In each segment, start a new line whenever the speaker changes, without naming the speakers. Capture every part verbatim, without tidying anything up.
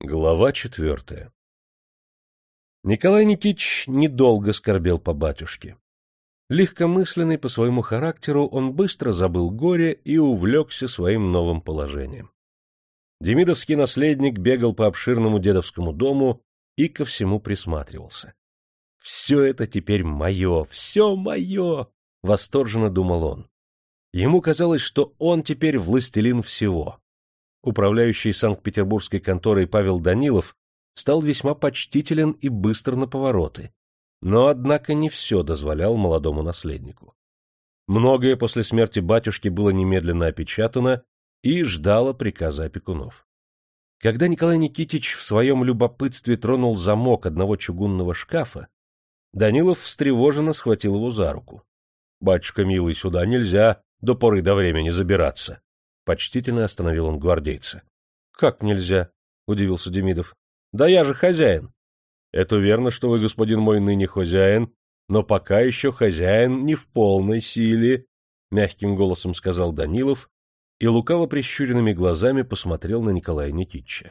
Глава четвертая. Николай Никитич недолго скорбел по батюшке. Легкомысленный по своему характеру, он быстро забыл горе и увлекся своим новым положением. Демидовский наследник бегал по обширному дедовскому дому и ко всему присматривался. «Все это теперь мое, все мое!» — восторженно думал он. Ему казалось, что он теперь властелин всего. Управляющий Санкт-Петербургской конторой Павел Данилов стал весьма почтителен и быстр на повороты, но, однако, не все дозволял молодому наследнику. Многое после смерти батюшки было немедленно опечатано и ждало приказа опекунов. Когда Николай Никитич в своем любопытстве тронул замок одного чугунного шкафа, Данилов встревоженно схватил его за руку. — Батюшка милый, сюда нельзя до поры до времени забираться. Почтительно остановил он гвардейца. — Как нельзя? — удивился Демидов. — Да я же хозяин. — Это верно, что вы, господин мой, ныне хозяин, но пока еще хозяин не в полной силе, — мягким голосом сказал Данилов и лукаво прищуренными глазами посмотрел на Николая Никитича.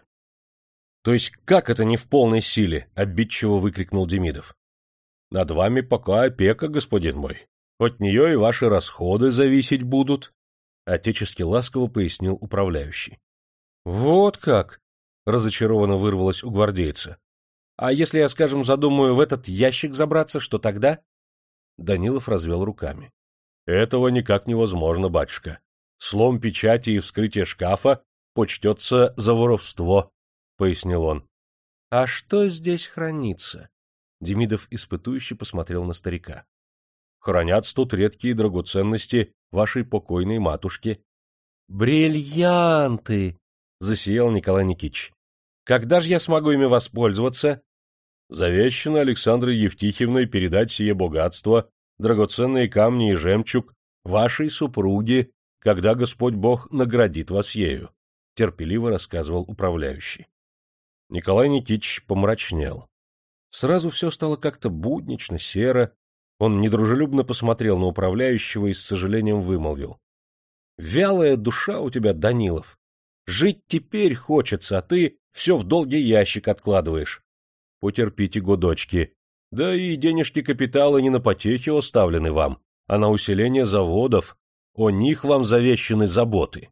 — То есть как это не в полной силе? — обидчиво выкрикнул Демидов. — Над вами пока опека, господин мой. От нее и ваши расходы зависеть будут. — отечески ласково пояснил управляющий. — Вот как! — разочарованно вырвалось у гвардейца. — А если я, скажем, задумаю в этот ящик забраться, что тогда? Данилов развел руками. — Этого никак невозможно, батюшка. Слом печати и вскрытие шкафа почтется за воровство, — пояснил он. — А что здесь хранится? Демидов испытующе посмотрел на старика. — Хранятся тут редкие драгоценности вашей покойной матушки. — Бриллианты! — засиял Николай Никитич. — Когда же я смогу ими воспользоваться? — Завещано Александрой Евтихивной передать сие богатство, драгоценные камни и жемчуг, вашей супруге, когда Господь Бог наградит вас ею, — терпеливо рассказывал управляющий. Николай Никитич помрачнел. Сразу все стало как-то буднично, серо. Он недружелюбно посмотрел на управляющего и с сожалением вымолвил. — Вялая душа у тебя, Данилов. Жить теперь хочется, а ты все в долгий ящик откладываешь. Потерпите, годочки. Да и денежки капитала не на потехи оставлены вам, а на усиление заводов. О них вам завещаны заботы.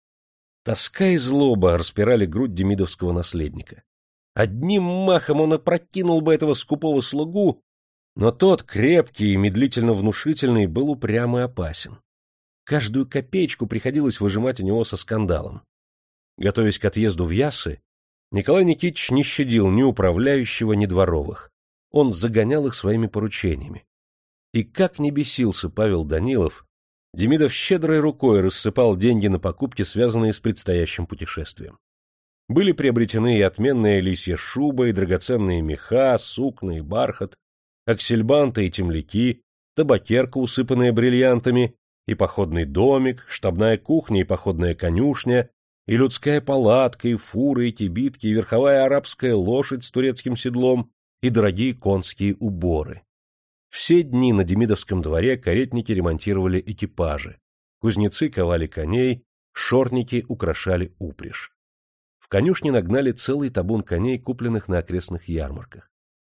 Тоска и злоба распирали грудь демидовского наследника. Одним махом он опрокинул бы этого скупого слугу, но тот, крепкий и медлительно внушительный, был упрям и опасен. Каждую копеечку приходилось выжимать у него со скандалом. Готовясь к отъезду в Яссы, Николай Никитич не щадил ни управляющего, ни дворовых. Он загонял их своими поручениями. И как не бесился Павел Данилов, Демидов щедрой рукой рассыпал деньги на покупки, связанные с предстоящим путешествием. Были приобретены и отменная лисья шуба, и драгоценные меха, сукна и бархат, аксельбанты и темляки, табакерка, усыпанная бриллиантами, и походный домик, штабная кухня и походная конюшня, и людская палатка, и фуры, и кибитки, и верховая арабская лошадь с турецким седлом, и дорогие конские уборы. Все дни на Демидовском дворе каретники ремонтировали экипажи, кузнецы ковали коней, шорники украшали упряжь. В конюшне нагнали целый табун коней, купленных на окрестных ярмарках.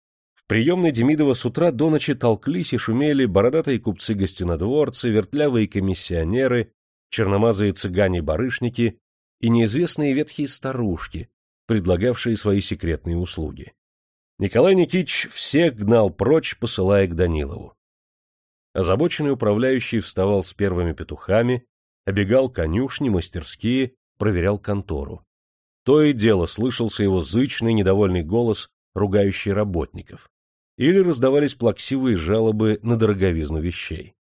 В приемной Демидова с утра до ночи толклись и шумели бородатые купцы-гостинодворцы, вертлявые комиссионеры, черномазые цыгане-барышники и неизвестные ветхие старушки, предлагавшие свои секретные услуги. Николай Никитич всех гнал прочь, посылая к Данилову. Озабоченный управляющий вставал с первыми петухами, обегал конюшни, мастерские, проверял контору. То и дело слышался его зычный, недовольный голос, ругающий работников. Или раздавались плаксивые жалобы на дороговизну вещей.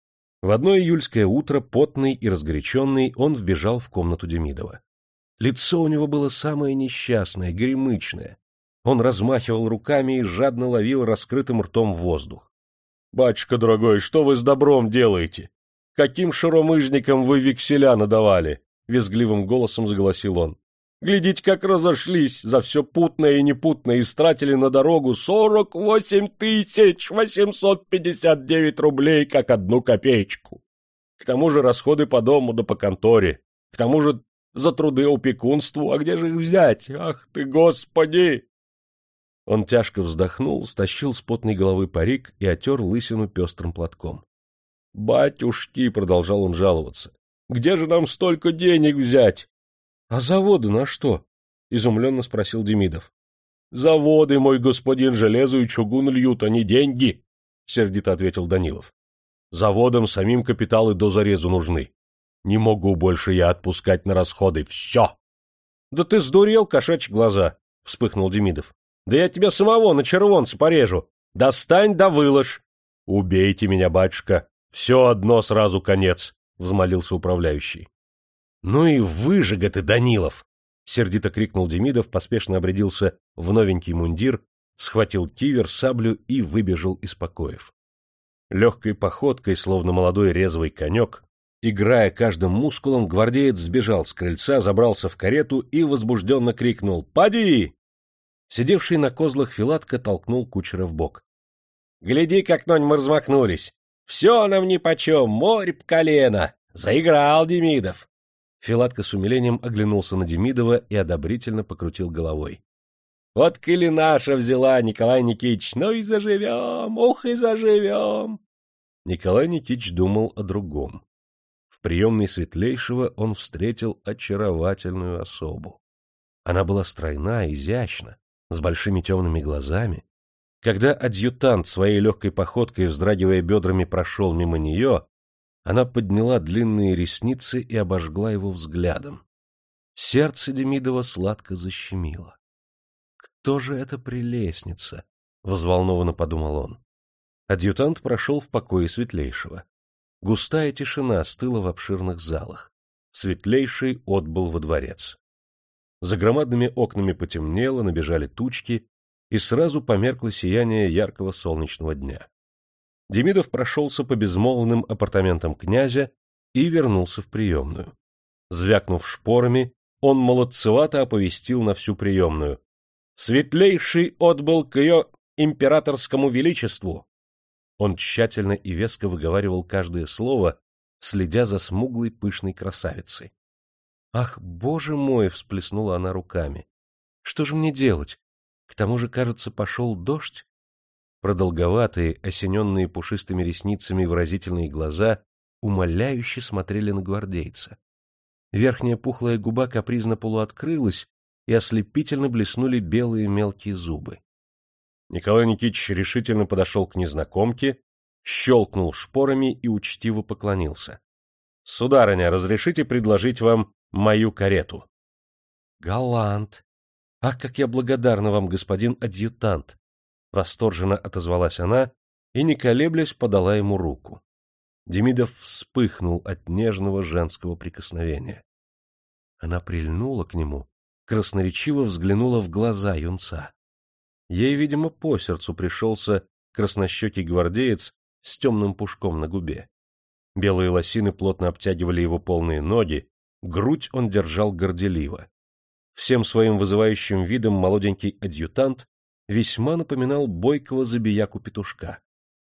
В одно июльское утро, потный и разгоряченный, он вбежал в комнату Демидова. Лицо у него было самое несчастное, горемычное. Он размахивал руками и жадно ловил раскрытым ртом воздух. — Батюшка дорогой, что вы с добром делаете? Каким шаромыжникам вы векселя надавали? — визгливым голосом заголосил он. — Глядите, как разошлись, за все путное и непутное истратили на дорогу сорок восемь тысяч восемьсот пятьдесят девять рублей, как одну копеечку. К тому же расходы по дому да по конторе, к тому же за труды опекунству, а где же их взять? Ах ты, Господи!» Он тяжко вздохнул, стащил с потной головы парик и отер лысину пестрым платком. «Батюшки!» — продолжал он жаловаться. «Где же нам столько денег взять?» «А заводы на что?» — изумленно спросил Демидов. «Заводы, мой господин, железо и чугун льют, а не деньги!» — сердито ответил Данилов. «Заводам самим капиталы до зарезу нужны. Не могу больше я отпускать на расходы. Все!» «Да ты сдурел, кошачьи глаза!» — вспыхнул Демидов. «Да я тебя самого на червонце порежу! Достань да выложь!» «Убейте меня, батюшка! Все одно сразу конец!» — взмолился управляющий. «Ну и выжига ты, Данилов!» — сердито крикнул Демидов, поспешно обрядился в новенький мундир, схватил кивер, саблю и выбежал из покоев. Легкой походкой, словно молодой резвый конек, играя каждым мускулом, гвардеец сбежал с крыльца, забрался в карету и возбужденно крикнул: «Поди!» Сидевший на козлах Филатка толкнул кучера в бок. «Гляди, как нонь мы размахнулись! Все нам нипочем, море по колено! Заиграл Демидов!» Филатка с умилением оглянулся на Демидова и одобрительно покрутил головой. «Вот коли наша взяла, Николай Никитич, ну и заживем, ух и заживем!» Николай Никитич думал о другом. В приемной Светлейшего он встретил очаровательную особу. Она была стройна, изящна, с большими темными глазами. Когда адъютант своей легкой походкой, вздрагивая бедрами, прошел мимо нее, она подняла длинные ресницы и обожгла его взглядом. Сердце Демидова сладко защемило. «Кто же эта прелестница?» — взволнованно подумал он. Адъютант прошел в покое Светлейшего. Густая тишина стыла в обширных залах. Светлейший отбыл во дворец. За громадными окнами потемнело, набежали тучки, и сразу померкло сияние яркого солнечного дня. Демидов прошелся по безмолвным апартаментам князя и вернулся в приемную. Звякнув шпорами, он молодцевато оповестил на всю приемную: «Светлейший отбыл к ее императорскому величеству!» Он тщательно и веско выговаривал каждое слово, следя за смуглой пышной красавицей. «Ах, боже мой!» — всплеснула она руками. «Что же мне делать? К тому же, кажется, пошел дождь». Продолговатые, осененные пушистыми ресницами выразительные глаза умоляюще смотрели на гвардейца. Верхняя пухлая губа капризно полуоткрылась, и ослепительно блеснули белые мелкие зубы. Николай Никитич решительно подошел к незнакомке, щелкнул шпорами и учтиво поклонился. — Сударыня, разрешите предложить вам мою карету? — Галант! Ах, как я благодарна вам, господин адъютант! — восторженно отозвалась она и, не колеблясь, подала ему руку. Демидов вспыхнул от нежного женского прикосновения. Она прильнула к нему, красноречиво взглянула в глаза юнца. Ей, видимо, по сердцу пришелся краснощекий гвардеец с темным пушком на губе. Белые лосины плотно обтягивали его полные ноги, грудь он держал горделиво. Всем своим вызывающим видом молоденький адъютант весьма напоминал бойкого забияку-петушка.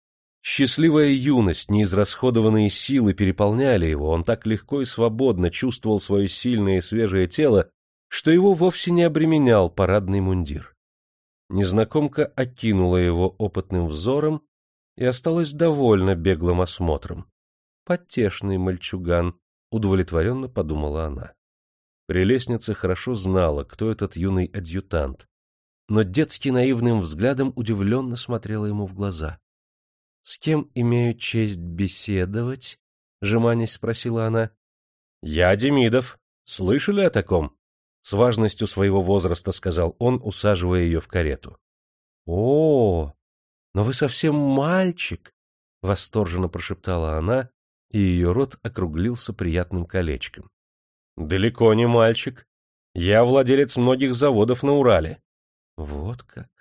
Счастливая юность, неизрасходованные силы переполняли его, он так легко и свободно чувствовал свое сильное и свежее тело, что его вовсе не обременял парадный мундир. Незнакомка окинула его опытным взором и осталась довольна беглым осмотром. «Потешный мальчуган», — удовлетворенно подумала она. Прелестница хорошо знала, кто этот юный адъютант, но детски наивным взглядом удивленно смотрела ему в глаза. — С кем имею честь беседовать? — жеманясь спросила она. — Я Демидов. Слышали о таком? — с важностью своего возраста сказал он, усаживая ее в карету. — О, но вы совсем мальчик! — восторженно прошептала она, и ее рот округлился приятным колечком. — Далеко не мальчик. Я владелец многих заводов на Урале. — Вот как!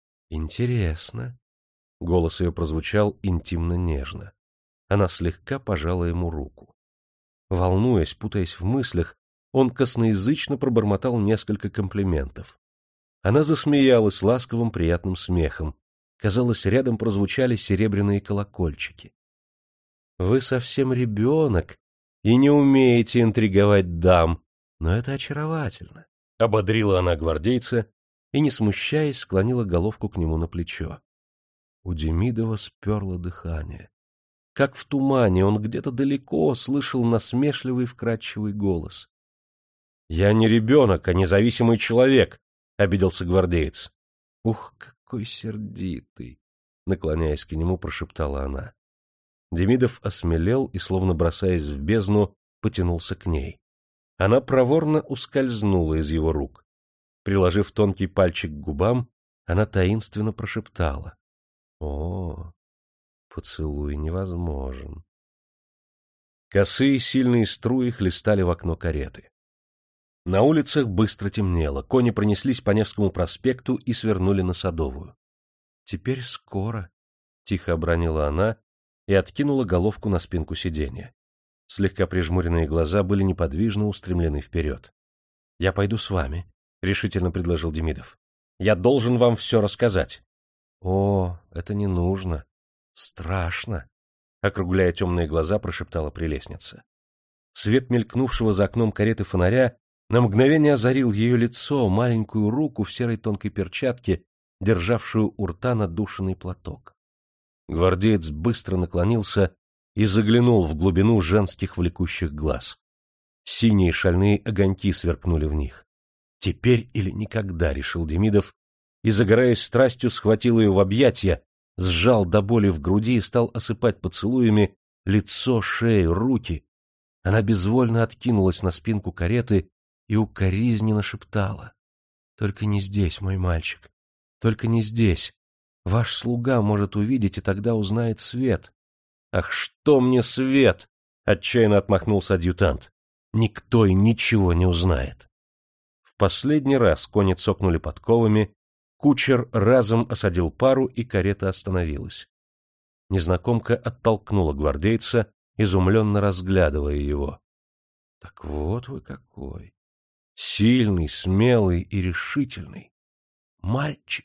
Интересно! Голос ее прозвучал интимно-нежно. Она слегка пожала ему руку. Волнуясь, путаясь в мыслях, он косноязычно пробормотал несколько комплиментов. Она засмеялась ласковым приятным смехом. Казалось, рядом прозвучали серебряные колокольчики. — Вы совсем ребенок и не умеете интриговать дам, Но это очаровательно, — ободрила она гвардейца и, не смущаясь, склонила головку к нему на плечо. У Демидова сперло дыхание. Как в тумане он где-то далеко слышал насмешливый вкрадчивый голос. — Я не ребенок, а независимый человек, — обиделся гвардеец. — Ух, какой сердитый! — наклоняясь к нему, прошептала она. Демидов осмелел и, словно бросаясь в бездну, потянулся к ней. Она проворно ускользнула из его рук. Приложив тонкий пальчик к губам, она таинственно прошептала: — О, поцелуй невозможен. Косые сильные струи хлестали в окно кареты. На улицах быстро темнело, кони пронеслись по Невскому проспекту и свернули на Садовую. — Теперь скоро, — тихо обронила она и откинула головку на спинку сиденья. Слегка прижмуренные глаза были неподвижно устремлены вперед. — Я пойду с вами, — решительно предложил Демидов. — Я должен вам все рассказать. — О, это не нужно. Страшно, — округляя темные глаза, прошептала прелестница. Свет мелькнувшего за окном кареты фонаря на мгновение озарил ее лицо, маленькую руку в серой тонкой перчатке, державшую у рта надушенный платок. Гвардеец быстро наклонился и заглянул в глубину женских влекущих глаз. Синие шальные огоньки сверкнули в них. Теперь или никогда, — решил Демидов, и, загораясь страстью, схватил ее в объятия, сжал до боли в груди и стал осыпать поцелуями лицо, шею, руки. Она безвольно откинулась на спинку кареты и укоризненно шептала: — Только не здесь, мой мальчик, только не здесь. Ваш слуга может увидеть, и тогда узнает Свет. — Ах, что мне Свет! — отчаянно отмахнулся адъютант. — Никто и ничего не узнает. В последний раз кони цокнули подковами, кучер разом осадил пару, и карета остановилась. Незнакомка оттолкнула гвардейца, изумленно разглядывая его. — Так вот вы какой! Сильный, смелый и решительный. Мальчик!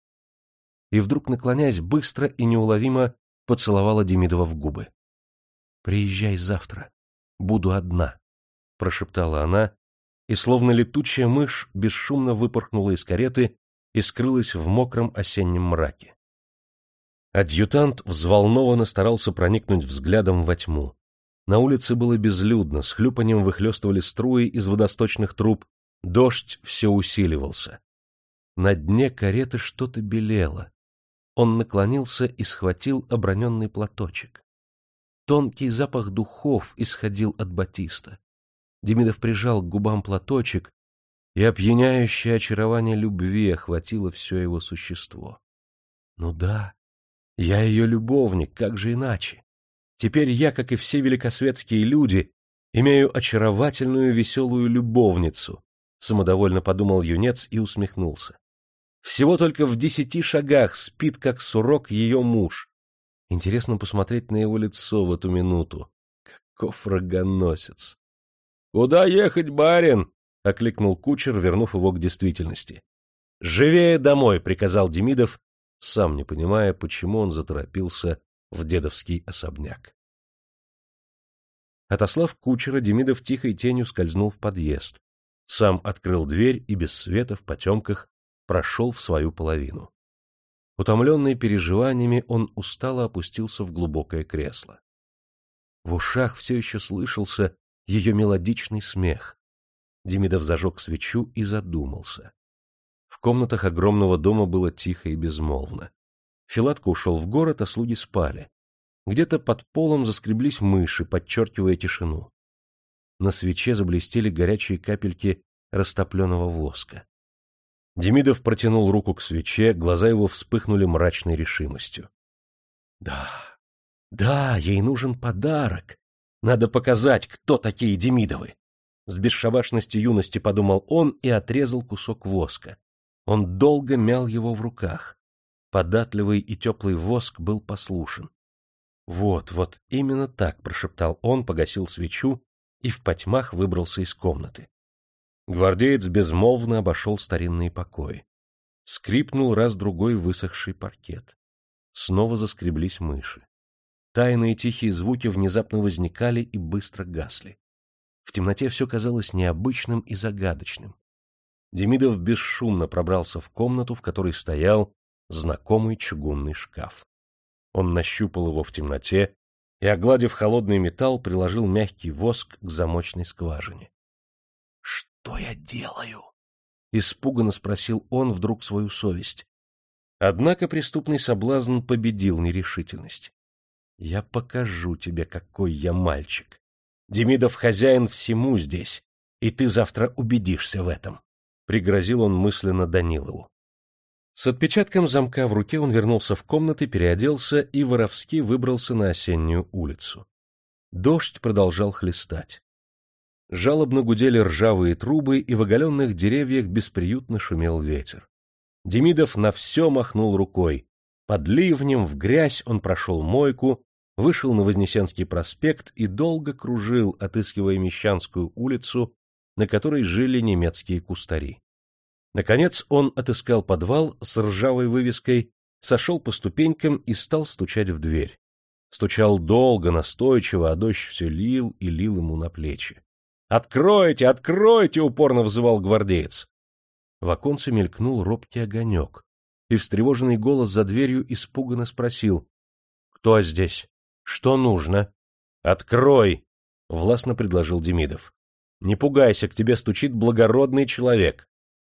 И вдруг, наклоняясь, быстро и неуловимо поцеловала Демидова в губы. — Приезжай завтра. Буду одна, — прошептала она, и, словно летучая мышь, бесшумно выпорхнула из кареты и скрылась в мокром осеннем мраке. Адъютант взволнованно старался проникнуть взглядом во тьму. На улице было безлюдно, с хлюпаньем выхлестывали струи из водосточных труб, дождь все усиливался. На дне кареты что-то белело. Он наклонился и схватил оброненный платочек. Тонкий запах духов исходил от батиста. Демидов прижал к губам платочек, и опьяняющее очарование любви охватило все его существо. Ну да, я ее любовник, как же иначе? Теперь я, как и все великосветские люди, имею очаровательную веселую любовницу, — самодовольно подумал юнец и усмехнулся. Всего только в десяти шагах спит, как сурок, ее муж. Интересно посмотреть на его лицо в эту минуту. Каков рогоносец! — Куда ехать, барин? — окликнул кучер, вернув его к действительности. — Живее домой! — приказал Демидов, сам не понимая, почему он заторопился в дедовский особняк. Отослав кучера, Демидов тихой тенью скользнул в подъезд, сам открыл дверь и без света в потемках прошел в свою половину. Утомленный переживаниями, он устало опустился в глубокое кресло. В ушах все еще слышался ее мелодичный смех. Демидов зажег свечу и задумался. В комнатах огромного дома было тихо и безмолвно. Филатка ушел в город, а слуги спали. Где-то под полом заскреблись мыши, подчеркивая тишину. На свече заблестели горячие капельки растопленного воска. Демидов протянул руку к свече, глаза его вспыхнули мрачной решимостью. Да, да, ей нужен подарок. Надо показать, кто такие Демидовы. С бесшабашностью юности подумал он и отрезал кусок воска. Он долго мял его в руках. Податливый и теплый воск был послушен. Вот, вот, именно так, прошептал он, погасил свечу и в потьмах выбрался из комнаты. Гвардеец безмолвно обошел старинные покои. Скрипнул раз-другой высохший паркет. Снова заскреблись мыши. Тайные тихие звуки внезапно возникали и быстро гасли. В темноте все казалось необычным и загадочным. Демидов бесшумно пробрался в комнату, в которой стоял знакомый чугунный шкаф. Он нащупал его в темноте и, огладив холодный металл, приложил мягкий воск к замочной скважине. — Что я делаю? — испуганно спросил он вдруг свою совесть. Однако преступный соблазн победил нерешительность. — Я покажу тебе, какой я мальчик. Демидов хозяин всему здесь, и ты завтра убедишься в этом, — пригрозил он мысленно Данилову. С отпечатком замка в руке он вернулся в комнаты, переоделся и воровски выбрался на осеннюю улицу. Дождь продолжал хлестать. Жалобно гудели ржавые трубы, и в оголенных деревьях бесприютно шумел ветер. Демидов на все махнул рукой. Под ливнем, в грязь он прошел мойку, вышел на Вознесенский проспект и долго кружил, отыскивая Мещанскую улицу, на которой жили немецкие кустари. Наконец он отыскал подвал с ржавой вывеской, сошел по ступенькам и стал стучать в дверь. Стучал долго, настойчиво, а дождь все лил и лил ему на плечи. «Откройте, откройте!» — упорно взывал гвардеец. В оконце мелькнул робкий огонек, и встревоженный голос за дверью испуганно спросил: «Кто здесь? Что нужно?» «Открой!» — властно предложил Демидов. «Не пугайся, к тебе стучит благородный человек».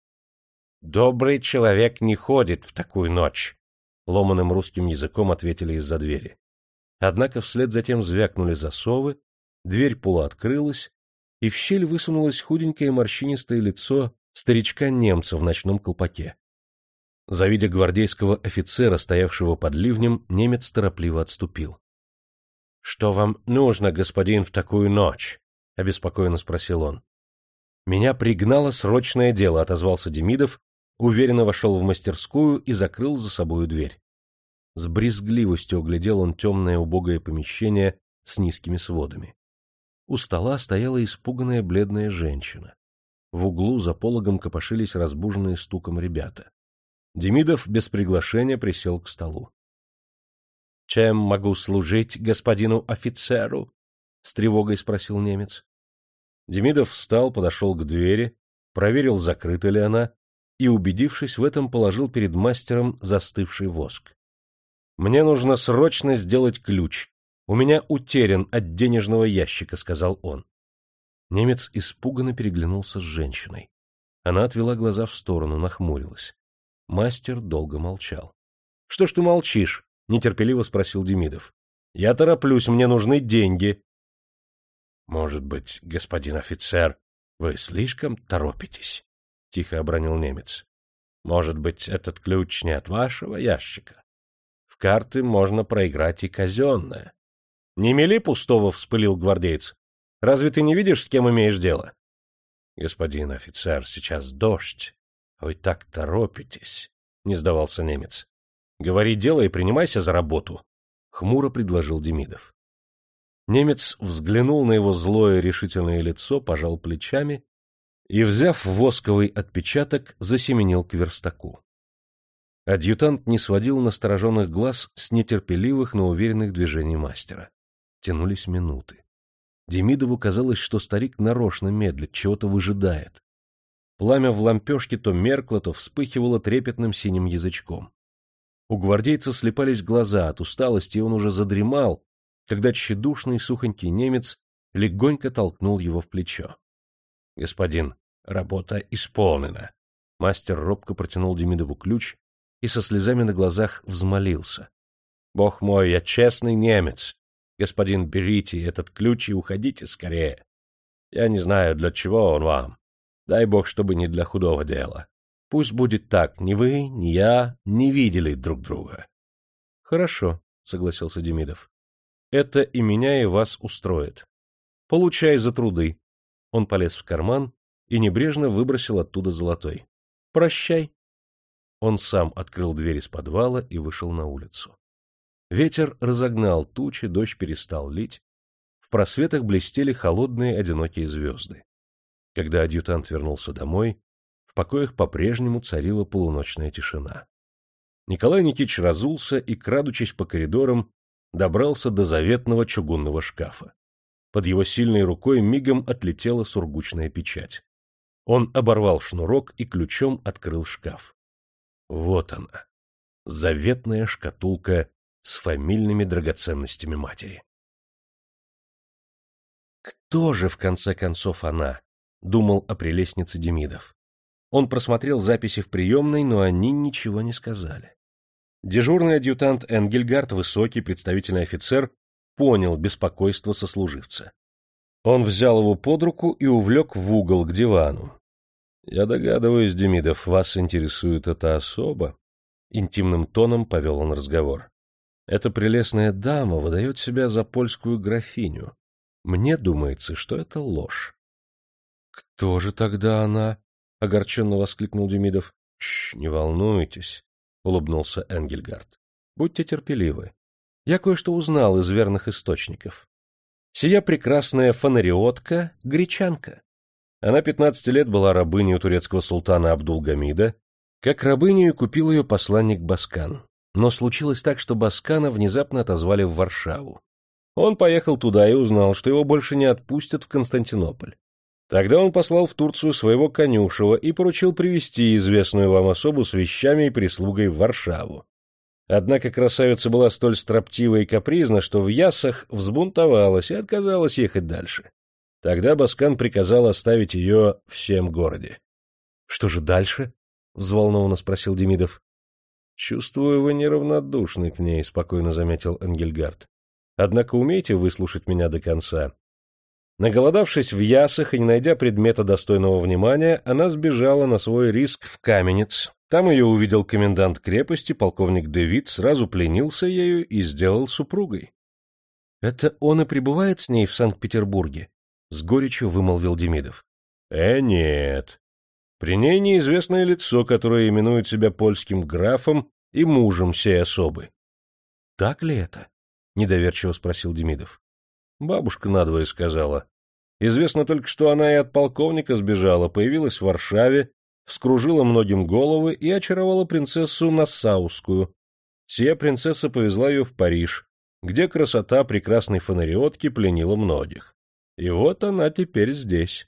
«Добрый человек не ходит в такую ночь», — ломаным русским языком ответили из-за двери. Однако вслед за тем звякнули засовы, дверь полуоткрылась, и в щель высунулось худенькое морщинистое лицо старичка-немца в ночном колпаке. Завидя гвардейского офицера, стоявшего под ливнем, немец торопливо отступил. — Что вам нужно, господин, в такую ночь? — обеспокоенно спросил он. — Меня пригнало срочное дело, — отозвался Демидов, уверенно вошел в мастерскую и закрыл за собою дверь. С брезгливостью оглядел он темное убогое помещение с низкими сводами. У стола стояла испуганная бледная женщина. В углу за пологом копошились разбуженные стуком ребята. Демидов без приглашения присел к столу. — Чем могу служить господину офицеру? — с тревогой спросил немец. Демидов встал, подошел к двери, проверил, закрыта ли она, и, убедившись в этом, положил перед мастером застывший воск. — Мне нужно срочно сделать ключ. У меня утерян от денежного ящика, — сказал он. Немец испуганно переглянулся с женщиной. Она отвела глаза в сторону, нахмурилась. Мастер долго молчал. — Что ж ты молчишь? — нетерпеливо спросил Демидов. — Я тороплюсь, мне нужны деньги. — Может быть, господин офицер, вы слишком торопитесь? — тихо обронил немец. — Может быть, этот ключ не от вашего ящика? В карты можно проиграть и казенное. — Не мели пустого, — вспылил гвардеец. — Разве ты не видишь, с кем имеешь дело? — Господин офицер, сейчас дождь. Вы так торопитесь, — не сдавался немец. — Говори дело и принимайся за работу, — хмуро предложил Демидов. Немец взглянул на его злое решительное лицо, пожал плечами и, взяв восковый отпечаток, засеменил к верстаку. Адъютант не сводил настороженных глаз с нетерпеливых, но уверенных движений мастера. Тянулись минуты. Демидову казалось, что старик нарочно медлит, чего-то выжидает. Пламя в лампешке то меркло, то вспыхивало трепетным синим язычком. У гвардейца слепались глаза от усталости, и он уже задремал, когда тщедушный сухонький немец легонько толкнул его в плечо. — Господин, работа исполнена. Мастер робко протянул Демидову ключ и со слезами на глазах взмолился. — Бог мой, я честный немец. Господин, берите этот ключ и уходите скорее. Я не знаю, для чего он вам. Дай бог, чтобы не для худого дела. Пусть будет так, ни вы, ни я не видели друг друга. — Хорошо, — согласился Демидов. — Это и меня, и вас устроит. Получай за труды. Он полез в карман и небрежно выбросил оттуда золотой. — Прощай. Он сам открыл дверь из подвала и вышел на улицу. Ветер разогнал тучи, дождь перестал лить. В просветах блестели холодные одинокие звезды. Когда адъютант вернулся домой, в покоях по-прежнему царила полуночная тишина. Николай Никитич разулся и, крадучись по коридорам, добрался до заветного чугунного шкафа. Под его сильной рукой мигом отлетела сургучная печать. Он оборвал шнурок и ключом открыл шкаф. Вот она, заветная шкатулка с фамильными драгоценностями матери. Кто же, в конце концов, она? — думал о прелестнице Демидов. Он просмотрел записи в приемной, но они ничего не сказали. Дежурный адъютант Энгельгард, высокий представительный офицер, понял беспокойство сослуживца. Он взял его под руку и увлек в угол к дивану. — Я догадываюсь, Демидов, вас интересует эта особа. Интимным тоном повел он разговор. Эта прелестная дама выдает себя за польскую графиню. Мне думается, что это ложь. — Кто же тогда она? — огорченно воскликнул Демидов. — Тш, не волнуйтесь, — улыбнулся Энгельгард. — Будьте терпеливы. Я кое-что узнал из верных источников. Сия прекрасная фонариотка — гречанка. Она пятнадцати лет была рабыней у турецкого султана Абдулгамида. Как рабыню купил ее посланник Баскан. Но случилось так, что Баскана внезапно отозвали в Варшаву. Он поехал туда и узнал, что его больше не отпустят в Константинополь. Тогда он послал в Турцию своего конюшева и поручил привезти известную вам особу с вещами и прислугой в Варшаву. Однако красавица была столь строптива и капризна, что в Яссах взбунтовалась и отказалась ехать дальше. Тогда Баскан приказал оставить ее в сем городе. — Что же дальше? — взволнованно спросил Демидов. — Чувствую, вы неравнодушны к ней, — спокойно заметил Энгельгард. — Однако умейте выслушать меня до конца. Наголодавшись в Ясах и не найдя предмета достойного внимания, она сбежала на свой риск в Каменец. Там ее увидел комендант крепости, полковник Девит, сразу пленился ею и сделал супругой. — Это он и пребывает с ней в Санкт-Петербурге? — с горечью вымолвил Демидов. — Э, нет. При ней неизвестное лицо, которое именует себя польским графом и мужем сей особы. — Так ли это? — недоверчиво спросил Демидов. Бабушка надвое сказала. Известно только, что она и от полковника сбежала, появилась в Варшаве, вскружила многим головы и очаровала принцессу Нассаускую. Сия принцесса повезла ее в Париж, где красота прекрасной фонариотки пленила многих. И вот она теперь здесь.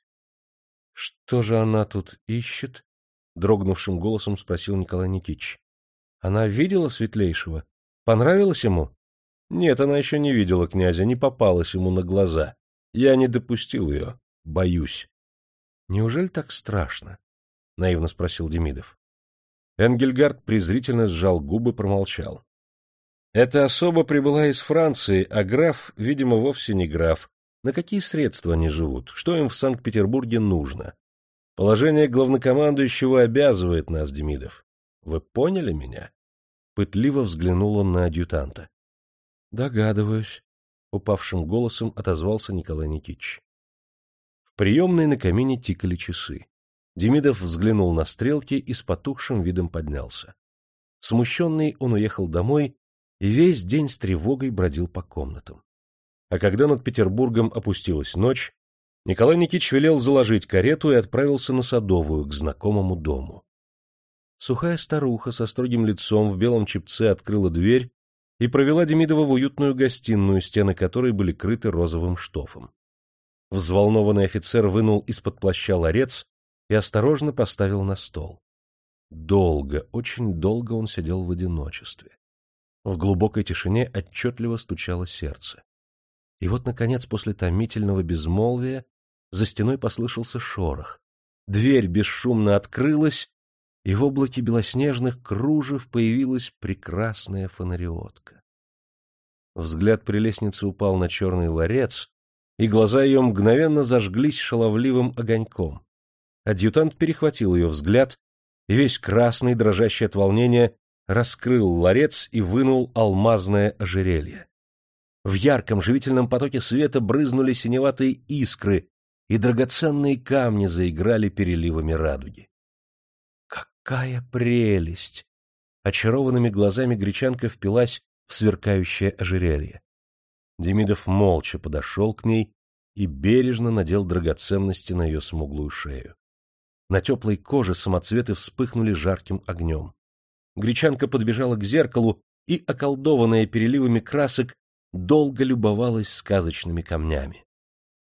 — Что же она тут ищет? — дрогнувшим голосом спросил Николай Никитич. — Она видела светлейшего? Понравилось ему? — Нет, она еще не видела князя, не попалась ему на глаза. Я не допустил ее. Боюсь. — Неужели так страшно? — наивно спросил Демидов. Энгельгард презрительно сжал губы, промолчал. Эта особа прибыла из Франции, а граф, видимо, вовсе не граф. На какие средства они живут? Что им в Санкт-Петербурге нужно? Положение главнокомандующего обязывает нас, Демидов. Вы поняли меня? Пытливо взглянул он на адъютанта. — Догадываюсь, — упавшим голосом отозвался Николай Никитич. В приемной на камине тикали часы. Демидов взглянул на стрелки и с потухшим видом поднялся. Смущенный, он уехал домой и весь день с тревогой бродил по комнатам. А когда над Петербургом опустилась ночь, Николай Никитич велел заложить карету и отправился на Садовую, к знакомому дому. Сухая старуха со строгим лицом в белом чепце открыла дверь и провела Демидова в уютную гостиную, стены которой были крыты розовым штофом. Взволнованный офицер вынул из-под плаща ларец и осторожно поставил на стол. Долго, очень долго он сидел в одиночестве. В глубокой тишине отчетливо стучало сердце. И вот, наконец, после томительного безмолвия за стеной послышался шорох. Дверь бесшумно открылась, и в облаке белоснежных кружев появилась прекрасная фонариотка. Взгляд прелестницы упал на черный ларец, и глаза ее мгновенно зажглись шаловливым огоньком. Адъютант перехватил ее взгляд, и весь красный, дрожащий от волнения, раскрыл ларец и вынул алмазное ожерелье. В ярком живительном потоке света брызнули синеватые искры, и драгоценные камни заиграли переливами радуги. Какая прелесть! Очарованными глазами гречанка впилась в сверкающее ожерелье. Демидов молча подошел к ней и бережно надел драгоценности на ее смуглую шею. На теплой коже самоцветы вспыхнули жарким огнем. Гречанка подбежала к зеркалу и, околдованная переливами красок, долго любовалась сказочными камнями.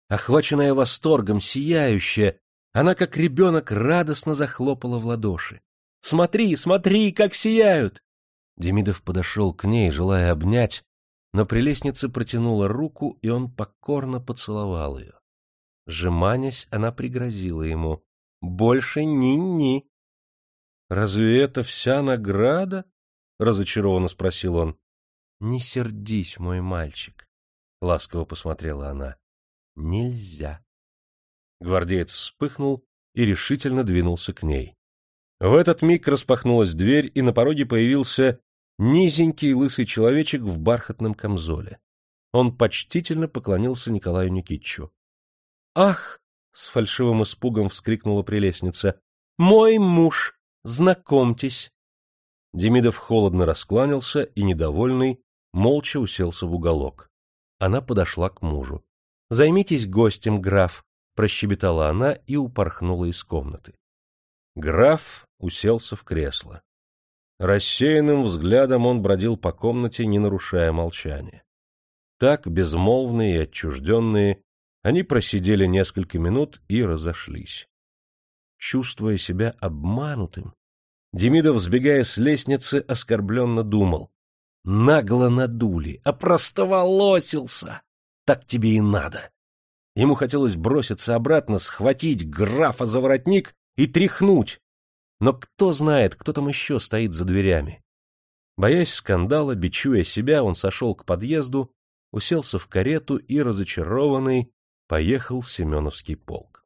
Охваченная восторгом, сияющая, она, как ребенок, радостно захлопала в ладоши. — Смотри, смотри, как сияют! Демидов подошел к ней, желая обнять, но прелестница протянула руку, и он покорно поцеловал ее. Сжиманясь, она пригрозила ему: — Больше ни-ни! — Разве это вся награда? — разочарованно спросил он. — Не сердись, мой мальчик, — ласково посмотрела она. — Нельзя. Гвардеец вспыхнул и решительно двинулся к ней. В этот миг распахнулась дверь, и на пороге появился низенький лысый человечек в бархатном камзоле. Он почтительно поклонился Николаю Никитичу. — Ах! — с фальшивым испугом вскрикнула прелестница. — Мой муж! Знакомьтесь! Демидов холодно раскланялся и, недовольный, молча уселся в уголок. Она подошла к мужу. — Займитесь гостем, граф! — прощебетала она и упорхнула из комнаты. Граф уселся в кресло. Рассеянным взглядом он бродил по комнате, не нарушая молчания. Так, безмолвные и отчужденные, они просидели несколько минут и разошлись. Чувствуя себя обманутым, Демидов, сбегая с лестницы, оскорбленно думал: нагло надули, опростоволосился. Так тебе и надо. Ему хотелось броситься обратно, схватить графа за воротник и тряхнуть. Но кто знает, кто там еще стоит за дверями. Боясь скандала, бичуя себя, он сошел к подъезду, уселся в карету и, разочарованный, поехал в Семеновский полк.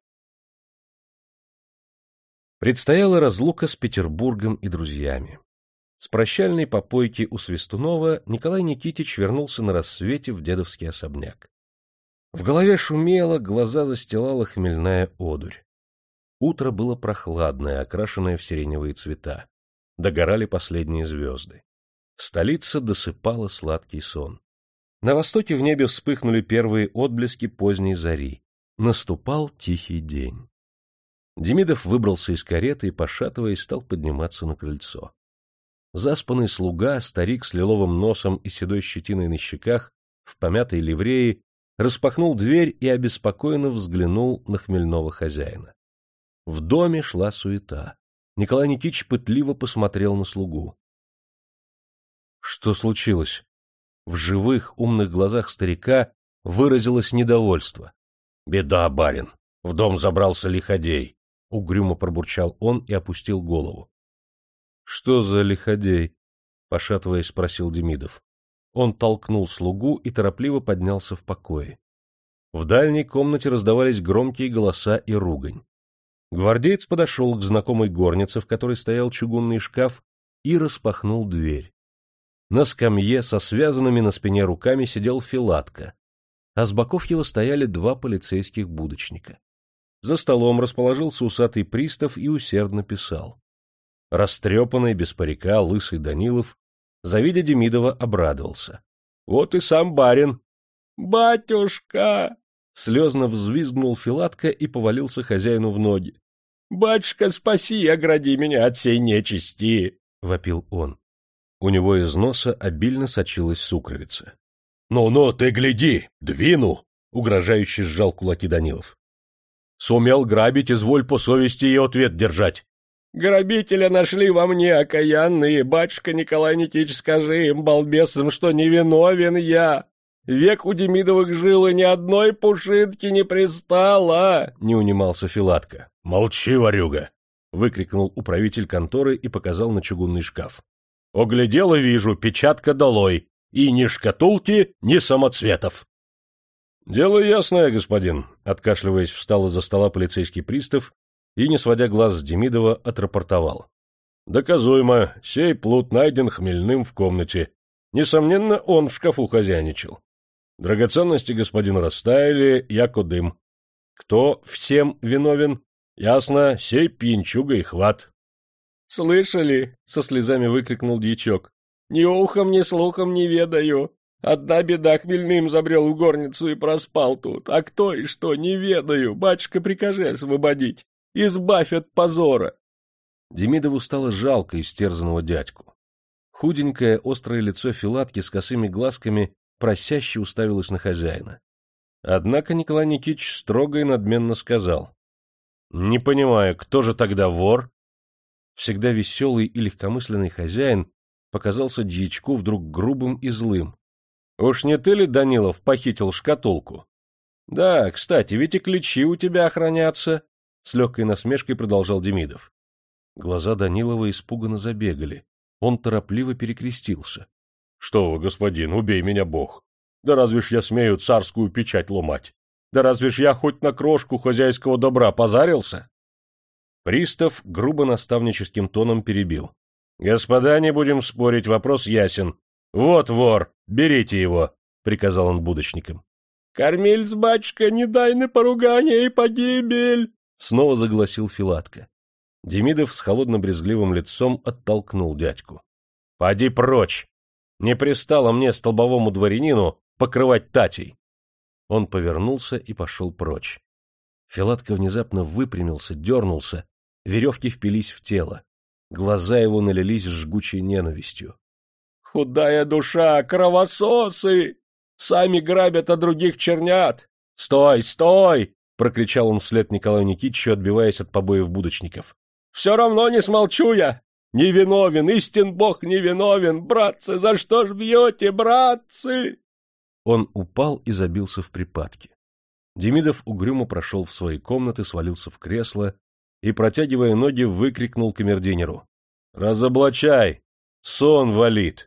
Предстояла разлука с Петербургом и друзьями. С прощальной попойки у Свистунова Николай Никитич вернулся на рассвете в дедовский особняк. В голове шумело, глаза застилала хмельная одурь. Утро было прохладное, окрашенное в сиреневые цвета. Догорали последние звезды. Столица досыпала сладкий сон. На востоке в небе вспыхнули первые отблески поздней зари. Наступал тихий день. Демидов выбрался из кареты и, пошатываясь, стал подниматься на крыльцо. Заспанный слуга, старик с лиловым носом и седой щетиной на щеках, в помятой ливреи, распахнул дверь и обеспокоенно взглянул на хмельного хозяина. В доме шла суета. Николай Никитич пытливо посмотрел на слугу. — Что случилось? В живых, умных глазах старика выразилось недовольство. — Беда, барин! В дом забрался лиходей! — угрюмо пробурчал он и опустил голову. — Что за лиходей? — пошатываясь, спросил Демидов. Он толкнул слугу и торопливо поднялся в покое. В дальней комнате раздавались громкие голоса и ругань. Гвардеец подошел к знакомой горнице, в которой стоял чугунный шкаф, и распахнул дверь. На скамье со связанными на спине руками сидел Филатка, а с боков его стояли два полицейских будочника. За столом расположился усатый пристав и усердно писал. Растрепанный, без парика, лысый Данилов, завидя Демидова, обрадовался. — Вот и сам барин! — Батюшка! — слезно взвизгнул Филатка и повалился хозяину в ноги. — Батюшка, спаси и огради меня от сей нечисти! — вопил он. У него из носа обильно сочилась сукровица. «Ну — Ну-ну, ты гляди! Двину! — угрожающе сжал кулаки Данилов. — Сумел грабить, изволь по совести и ответ держать. — Грабителя нашли во мне, окаянные. Батюшка Николай Никитич, скажи им, балбесам, что невиновен я. Век у Демидовых жил, и ни одной пушинки не пристало, — не унимался Филатка. — Молчи, ворюга! — выкрикнул управитель конторы и показал на чугунный шкаф. — Оглядел и вижу, печатка долой, и ни шкатулки, ни самоцветов. — Дело ясное, господин, — откашливаясь, встал из-за стола полицейский пристав и, не сводя глаз с Демидова, отрапортовал. — Доказуемо, сей плут найден хмельным в комнате. Несомненно, он в шкафу хозяйничал. Драгоценности господину растаяли, яко дым. Кто всем виновен? Ясно, сей пьянчуга и хват. — Слышали? — со слезами выкрикнул дьячок. — Ни ухом, ни слухом не ведаю. Одна беда, хмельным забрел в горницу и проспал тут. А кто и что, не ведаю. Батюшка, прикажи освободить. Избавь от позора. Демидову стало жалко истерзанного дядьку. Худенькое, острое лицо Филатки с косыми глазками просяще уставилось на хозяина. Однако Николай Никитич строго и надменно сказал: — Не понимаю, кто же тогда вор? Всегда веселый и легкомысленный хозяин показался дьячку вдруг грубым и злым. — Уж не ты ли, Данилов, похитил шкатулку? — Да, кстати, ведь и ключи у тебя хранятся, — с легкой насмешкой продолжал Демидов. Глаза Данилова испуганно забегали. Он торопливо перекрестился. — Что вы, господин, убей меня Бог! Да разве ж я смею царскую печать ломать? Да разве ж я хоть на крошку хозяйского добра позарился? Пристав грубо наставническим тоном перебил. — Господа, не будем спорить, вопрос ясен. Вот вор, берите его, — приказал он будочникам. — Кормильц, батюшка, не дай на поругание и погибель! — снова загласил Филатка. Демидов с холодно-брезгливым лицом оттолкнул дядьку. — Поди прочь! Не пристало мне, столбовому дворянину, покрывать татей! Он повернулся и пошел прочь. Филатка внезапно выпрямился, дернулся, веревки впились в тело. Глаза его налились жгучей ненавистью. — Худая душа, кровососы! Сами грабят, а других чернят! — Стой, стой! — прокричал он вслед Николаю Никитичу, отбиваясь от побоев будочников. — Все равно не смолчу я! Невиновен, истин Бог невиновен! Братцы, за что ж бьете, братцы? Он упал и забился в припадке. Демидов угрюмо прошел в свои комнаты, свалился в кресло и, протягивая ноги, выкрикнул камердинеру: — Разоблачай! Сон валит!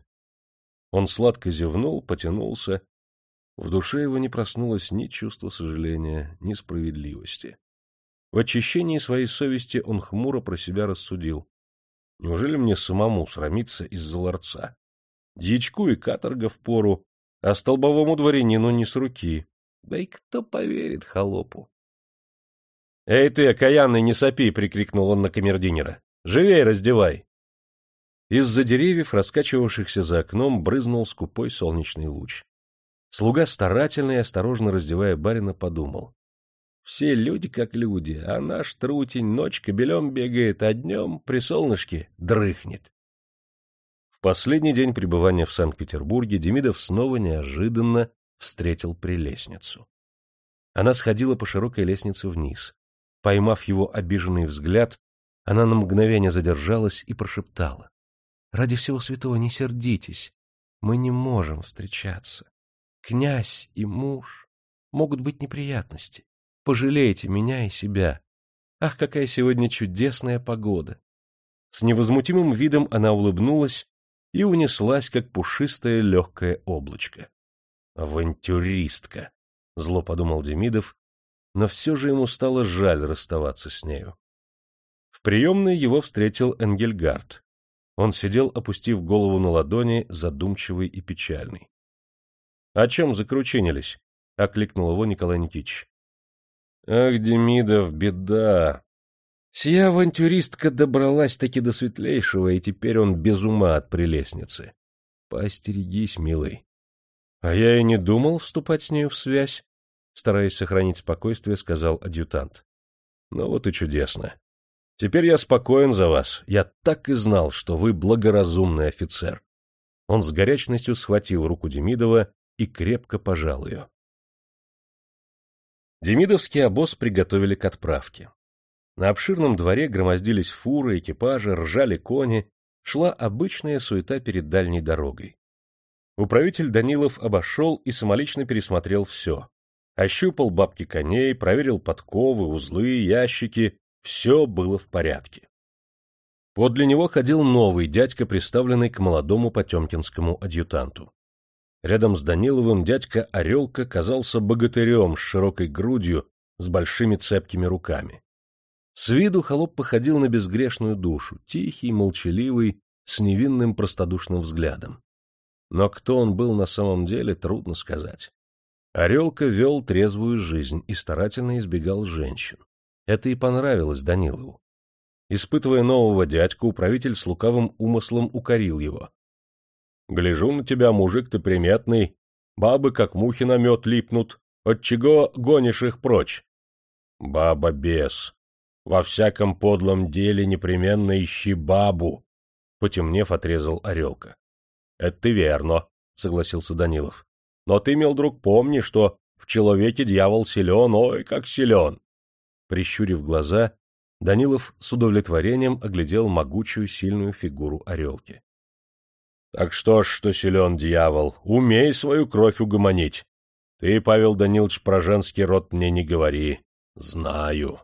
Он сладко зевнул, потянулся. В душе его не проснулось ни чувства сожаления, ни справедливости. В очищении своей совести он хмуро про себя рассудил: неужели мне самому срамиться из-за ларца? Дьячку и каторга впору, а столбовому дворянину не с руки. Да и кто поверит холопу? — Эй ты, окаянный, не сопи! — прикрикнул он на камердинера. — Живей раздевай! Из-за деревьев, раскачивавшихся за окном, брызнул скупой солнечный луч. Слуга, старательно и осторожно раздевая барина, подумал: все люди как люди, а наш трутень ночь кобелем бегает, а днем при солнышке дрыхнет. В последний день пребывания в Санкт-Петербурге Демидов снова неожиданно встретил прелестницу. Она сходила по широкой лестнице вниз. Поймав его обиженный взгляд, она на мгновение задержалась и прошептала: — Ради всего святого не сердитесь, мы не можем встречаться. Князь и муж, могут быть неприятности. Пожалейте меня и себя. Ах, какая сегодня чудесная погода! С невозмутимым видом она улыбнулась и унеслась, как пушистое легкое облачко. «Авантюристка!» — зло подумал Демидов, но все же ему стало жаль расставаться с нею. В приемной его встретил Энгельгард. Он сидел, опустив голову на ладони, задумчивый и печальный. — О чем закручинились? — окликнул его Николай Никитич. — Ах, Демидов, беда! Сия авантюристка добралась-таки до светлейшего, и теперь он без ума от прелестницы. Поостерегись, милый. — А я и не думал вступать с нею в связь, — стараясь сохранить спокойствие, сказал адъютант. — Ну вот и чудесно. Теперь я спокоен за вас. Я так и знал, что вы благоразумный офицер. Он с горячностью схватил руку Демидова и крепко пожал ее. Демидовский обоз приготовили к отправке. На обширном дворе громоздились фуры, экипажи, ржали кони, шла обычная суета перед дальней дорогой. Управитель Данилов обошел и самолично пересмотрел все. Ощупал бабки коней, проверил подковы, узлы, ящики. Все было в порядке. Подле него ходил новый дядька, приставленный к молодому потемкинскому адъютанту. Рядом с Даниловым дядька Орелка казался богатырем с широкой грудью, с большими цепкими руками. С виду холоп походил на безгрешную душу, тихий, молчаливый, с невинным простодушным взглядом. Но кто он был на самом деле, трудно сказать. Орелка вел трезвую жизнь и старательно избегал женщин. Это и понравилось Данилову. Испытывая нового дядьку, управитель с лукавым умыслом укорил его. — Гляжу на тебя, мужик ты приметный, бабы как мухи на мед липнут, отчего гонишь их прочь? — Баба бес. Во всяком подлом деле непременно ищи бабу, — потемнев, отрезал Орелка. — Это ты верно, — согласился Данилов. — Но ты, мил друг, помни, что в В человеке дьявол силен, ой, как силен! Прищурив глаза, Данилов с удовлетворением оглядел могучую сильную фигуру орелки. — Так что ж, что силен дьявол, умей свою кровь угомонить. Ты, Павел Данилович, про женский род мне не говори. Знаю.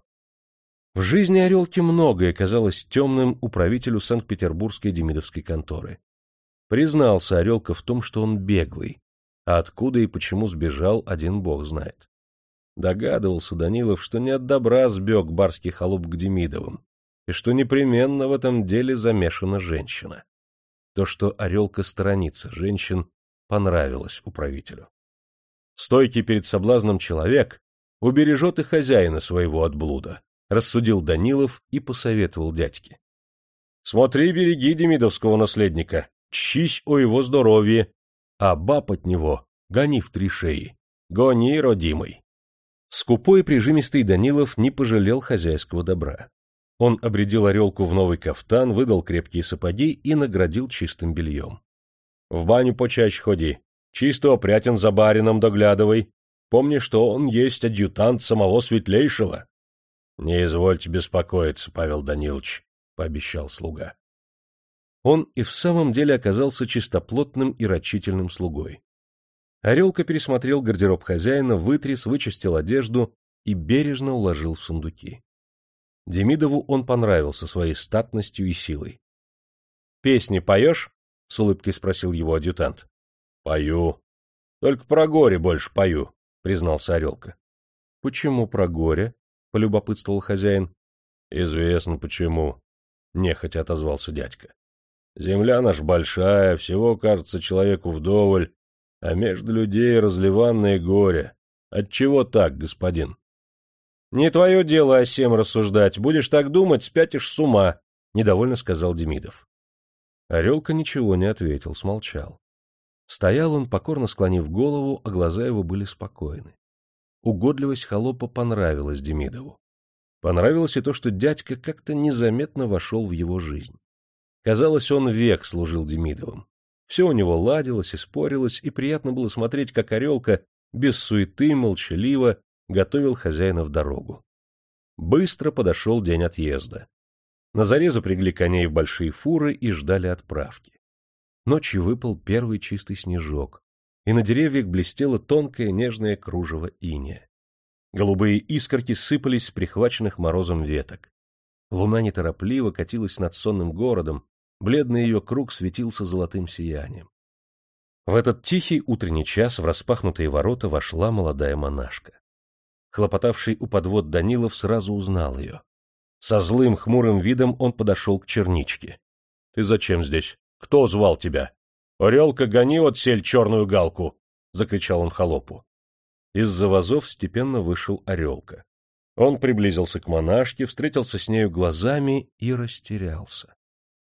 В жизни орелки многое казалось темным управителю Санкт-Петербургской демидовской конторы. Признался орелка в том, что он беглый, а откуда и почему сбежал, один бог знает. Догадывался Данилов, что не от добра сбег барский холоп к Демидовым, и что непременно в этом деле замешана женщина. То, что орелка сторонится женщин, понравилось управителю. Стойкий перед соблазном человек убережет и хозяина своего от блуда, рассудил Данилов и посоветовал дядьке. Смотри, береги демидовского наследника, чись о его здоровье, а баб от него гони в три шеи. Гони, родимый. Скупой и прижимистый Данилов не пожалел хозяйского добра. Он обрядил орелку в новый кафтан, выдал крепкие сапоги и наградил чистым бельем. — В баню почаще ходи, чисто опрятен за барином доглядывай. Помни, что он есть адъютант самого светлейшего. — Не извольте беспокоиться, Павел Данилович, — пообещал слуга. Он и в самом деле оказался чистоплотным и рачительным слугой. Орелка пересмотрел гардероб хозяина, вытряс, вычистил одежду и бережно уложил в сундуки. Демидову он понравился своей статностью и силой. — Песни поешь? — с улыбкой спросил его адъютант. — Пою. — Только про горе больше пою, — признался Орелка. — Почему про горе? — полюбопытствовал хозяин. — Известно почему, — нехотя отозвался дядька. — Земля наша большая, всего, кажется, человеку вдоволь, а между людей разливанное горе. Отчего так, господин? — Не твое дело о сем рассуждать. Будешь так думать, спятишь с ума, — недовольно сказал Демидов. Орелка ничего не ответил, смолчал. Стоял он, покорно склонив голову, а глаза его были спокойны. Угодливость холопа понравилась Демидову. Понравилось и то, что дядька как-то незаметно вошел в его жизнь. Казалось, он век служил Демидовым. Все у него ладилось и спорилось, и приятно было смотреть, как Орелка без суеты, молчаливо готовил хозяина в дорогу. Быстро подошел день отъезда. На заре запрягли коней в большие фуры и ждали отправки. Ночью выпал первый чистый снежок, и на деревьях блестело тонкое нежное кружево иния. Голубые искорки сыпались с прихваченных морозом веток. Луна неторопливо катилась над сонным городом, бледный ее круг светился золотым сиянием. В этот тихий утренний час в распахнутые ворота вошла молодая монашка. Хлопотавший у подвод Данилов сразу узнал ее. Со злым хмурым видом он подошел к черничке. — Ты зачем здесь? Кто звал тебя? — Орелка, гони отсель черную галку! — закричал он холопу. Из-за вазов степенно вышел Орелка. Он приблизился к монашке, встретился с нею глазами и растерялся.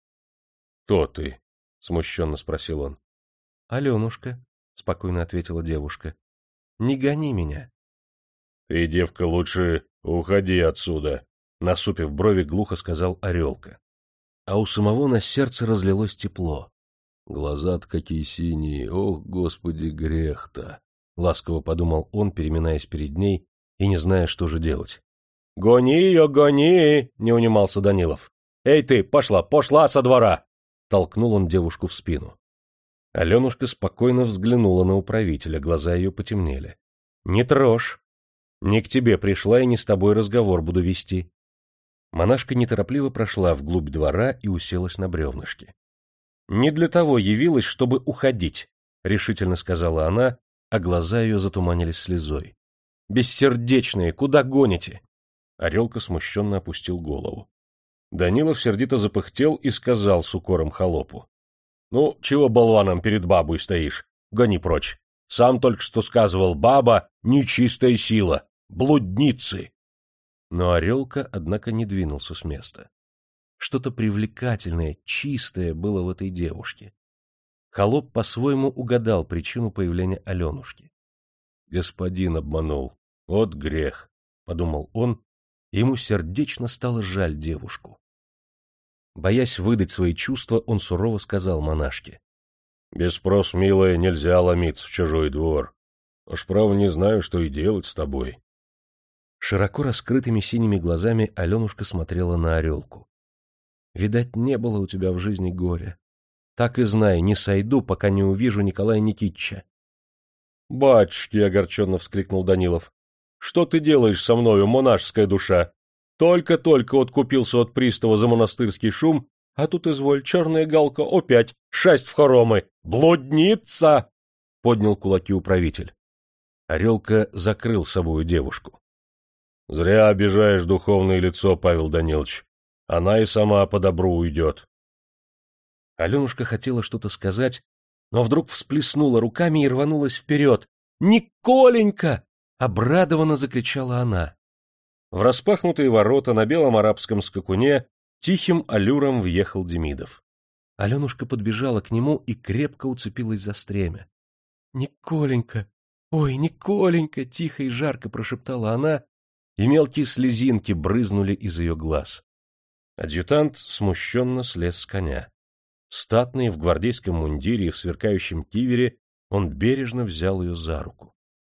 — Кто ты? — смущенно спросил он. — Аленушка, — спокойно ответила девушка. — Не гони меня. — Ты, девка, лучше уходи отсюда, — насупив брови, глухо сказал Орелка. А у самого на сердце разлилось тепло. Глаза-то какие синие, ох, господи, грех-то! — ласково подумал он, переминаясь перед ней и не зная, что же делать. — Гони ее, гони! — не унимался Данилов. — Эй ты, пошла, пошла со двора! — толкнул он девушку в спину. Аленушка спокойно взглянула на управителя, глаза ее потемнели. — Не трожь! Не к тебе пришла и не с тобой разговор буду вести. Монашка неторопливо прошла вглубь двора и уселась на бревнышке. — Не для того явилась, чтобы уходить, — решительно сказала она, а глаза ее затуманились слезой. — Бессердечные, куда гоните? Орелка смущенно опустил голову. Данилов сердито запыхтел и сказал с укором холопу. — Ну, чего болваном перед бабой стоишь? Гони прочь. Сам только что сказывал, баба — нечистая сила, блудницы. Но Орелка, однако, не двинулся с места. Что-то привлекательное, чистое было в этой девушке. Холоп по-своему угадал причину появления Аленушки. «Господин обманул. Вот грех», — подумал он, и ему сердечно стало жаль девушку. Боясь выдать свои чувства, он сурово сказал монашке. — Без спрос, милая, нельзя ломиться в чужой двор. Уж право не знаю, что и делать с тобой. Широко раскрытыми синими глазами Аленушка смотрела на Орелку. Видать, не было у тебя в жизни горя. Так и знай, не сойду, пока не увижу Николая Никитича. — Батюшки! — огорченно вскрикнул Данилов. — Что ты делаешь со мною, монашеская душа? Только-только откупился от пристава за монастырский шум, а тут, изволь, черная галка опять шасть в хоромы. Блудница! — поднял кулаки управитель. Орелка закрыл собою девушку. — Зря обижаешь духовное лицо, Павел Данилович. Она и сама по добру уйдет. Аленушка хотела что-то сказать, но вдруг всплеснула руками и рванулась вперед. «Николенька!» — обрадованно закричала она. В распахнутые ворота на белом арабском скакуне тихим аллюром въехал Демидов. Аленушка подбежала к нему и крепко уцепилась за стремя. «Николенька! Ой, Николенька!» — тихо и жарко прошептала она, и мелкие слезинки брызнули из ее глаз. Адъютант смущенно слез с коня. Статный, в гвардейском мундире и в сверкающем кивере, он бережно взял ее за руку.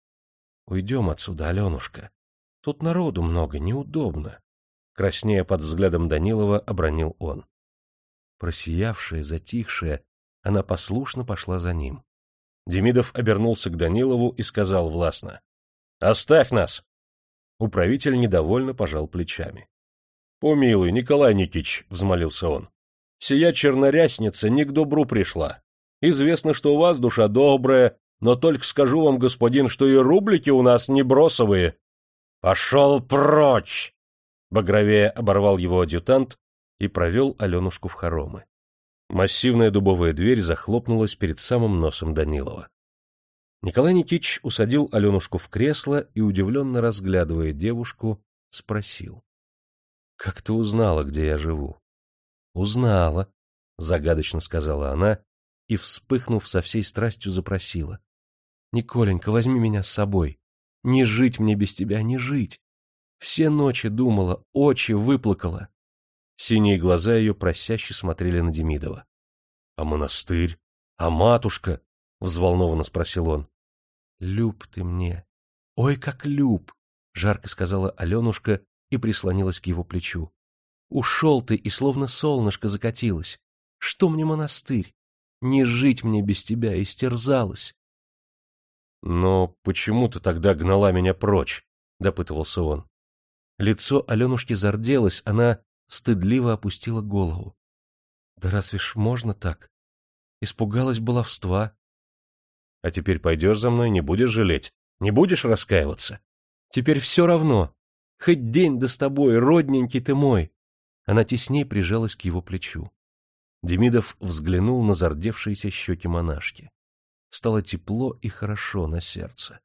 — Уйдем отсюда, Аленушка. Тут народу много, неудобно. Краснея под взглядом Данилова, обронил он. Просиявшая, затихшая, она послушно пошла за ним. Демидов обернулся к Данилову и сказал властно: — Оставь нас! Управитель недовольно пожал плечами. — Помилуй, Николай Никитич, — взмолился он. Сия чернорясница не к добру пришла. Известно, что у вас душа добрая, но только скажу вам, господин, что и рублики у нас не бросовые. — Пошел прочь! — багровея оборвал его адъютант и провел Аленушку в хоромы. Массивная дубовая дверь захлопнулась перед самым носом Данилова. Николай Никитич усадил Аленушку в кресло и, удивленно разглядывая девушку, спросил: — Как ты узнала, где я живу? — Узнала, — загадочно сказала она и, вспыхнув со всей страстью, запросила: — Николенька, возьми меня с собой. Не жить мне без тебя, не жить. Все ночи думала, очи выплакала. Синие глаза ее просяще смотрели на Демидова. — А монастырь? А матушка? — взволнованно спросил он. — Люб ты мне. Ой, как люб! — жарко сказала Аленушка и прислонилась к его плечу. Ушел ты, и словно солнышко закатилось. Что мне монастырь? Не жить мне без тебя, истерзалась. — Но почему ты тогда гнала меня прочь? — допытывался он. Лицо Аленушки зарделось, она стыдливо опустила голову. — Да разве ж можно так? Испугалась баловства. — А теперь пойдешь за мной, не будешь жалеть, не будешь раскаиваться? Теперь все равно. Хоть день да с тобой, родненький ты мой. Она тесней прижалась к его плечу. Демидов взглянул на зардевшиеся щеки монашки. Стало тепло и хорошо на сердце.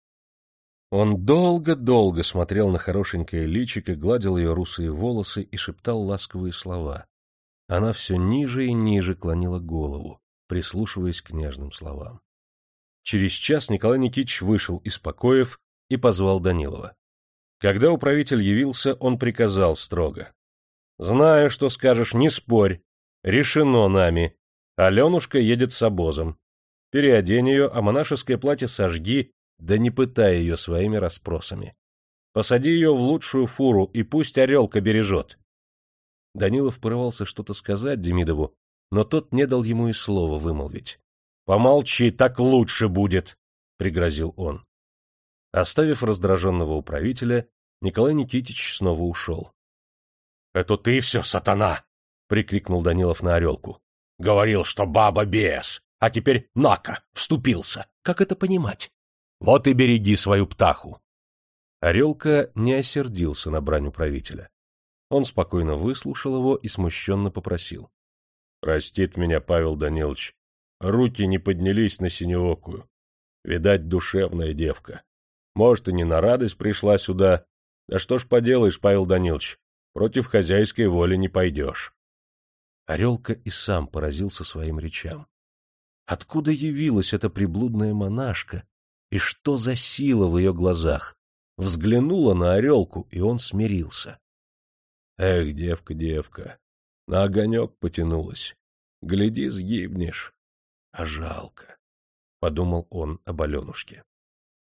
Он долго-долго смотрел на хорошенькое личико, гладил ее русые волосы и шептал ласковые слова. Она все ниже и ниже клонила голову, прислушиваясь к нежным словам. Через час Николай Никитич вышел из покоев и позвал Данилова. Когда управитель явился, он приказал строго: — Знаю, что скажешь, не спорь. Решено нами. Аленушка едет с обозом. Переодень ее, а монашеское платье сожги, да не пытай ее своими расспросами. Посади ее в лучшую фуру, и пусть Орелка бережет. Данилов порывался что-то сказать Демидову, но тот не дал ему и слова вымолвить. — Помолчи, так лучше будет, — пригрозил он. Оставив раздраженного управителя, Николай Никитич снова ушел. — Это ты все, сатана! — прикрикнул Данилов на Орелку. — Говорил, что баба бес, а теперь на-ка, вступился. Как это понимать? Вот и береги свою птаху. Орелка не осердился на брань управителя. Он спокойно выслушал его и смущенно попросил: — Простит меня, Павел Данилович, руки не поднялись на синеокую. Видать, душевная девка. Может, и не на радость пришла сюда. Да что ж поделаешь, Павел Данилович, против хозяйской воли не пойдешь. Орелка и сам поразился своим речам. Откуда явилась эта приблудная монашка, и что за сила в ее глазах? Взглянула на Орелку, и он смирился. Эх, девка, девка, на огонек потянулась. Гляди, сгибнешь. А жалко, — подумал он об Аленушке.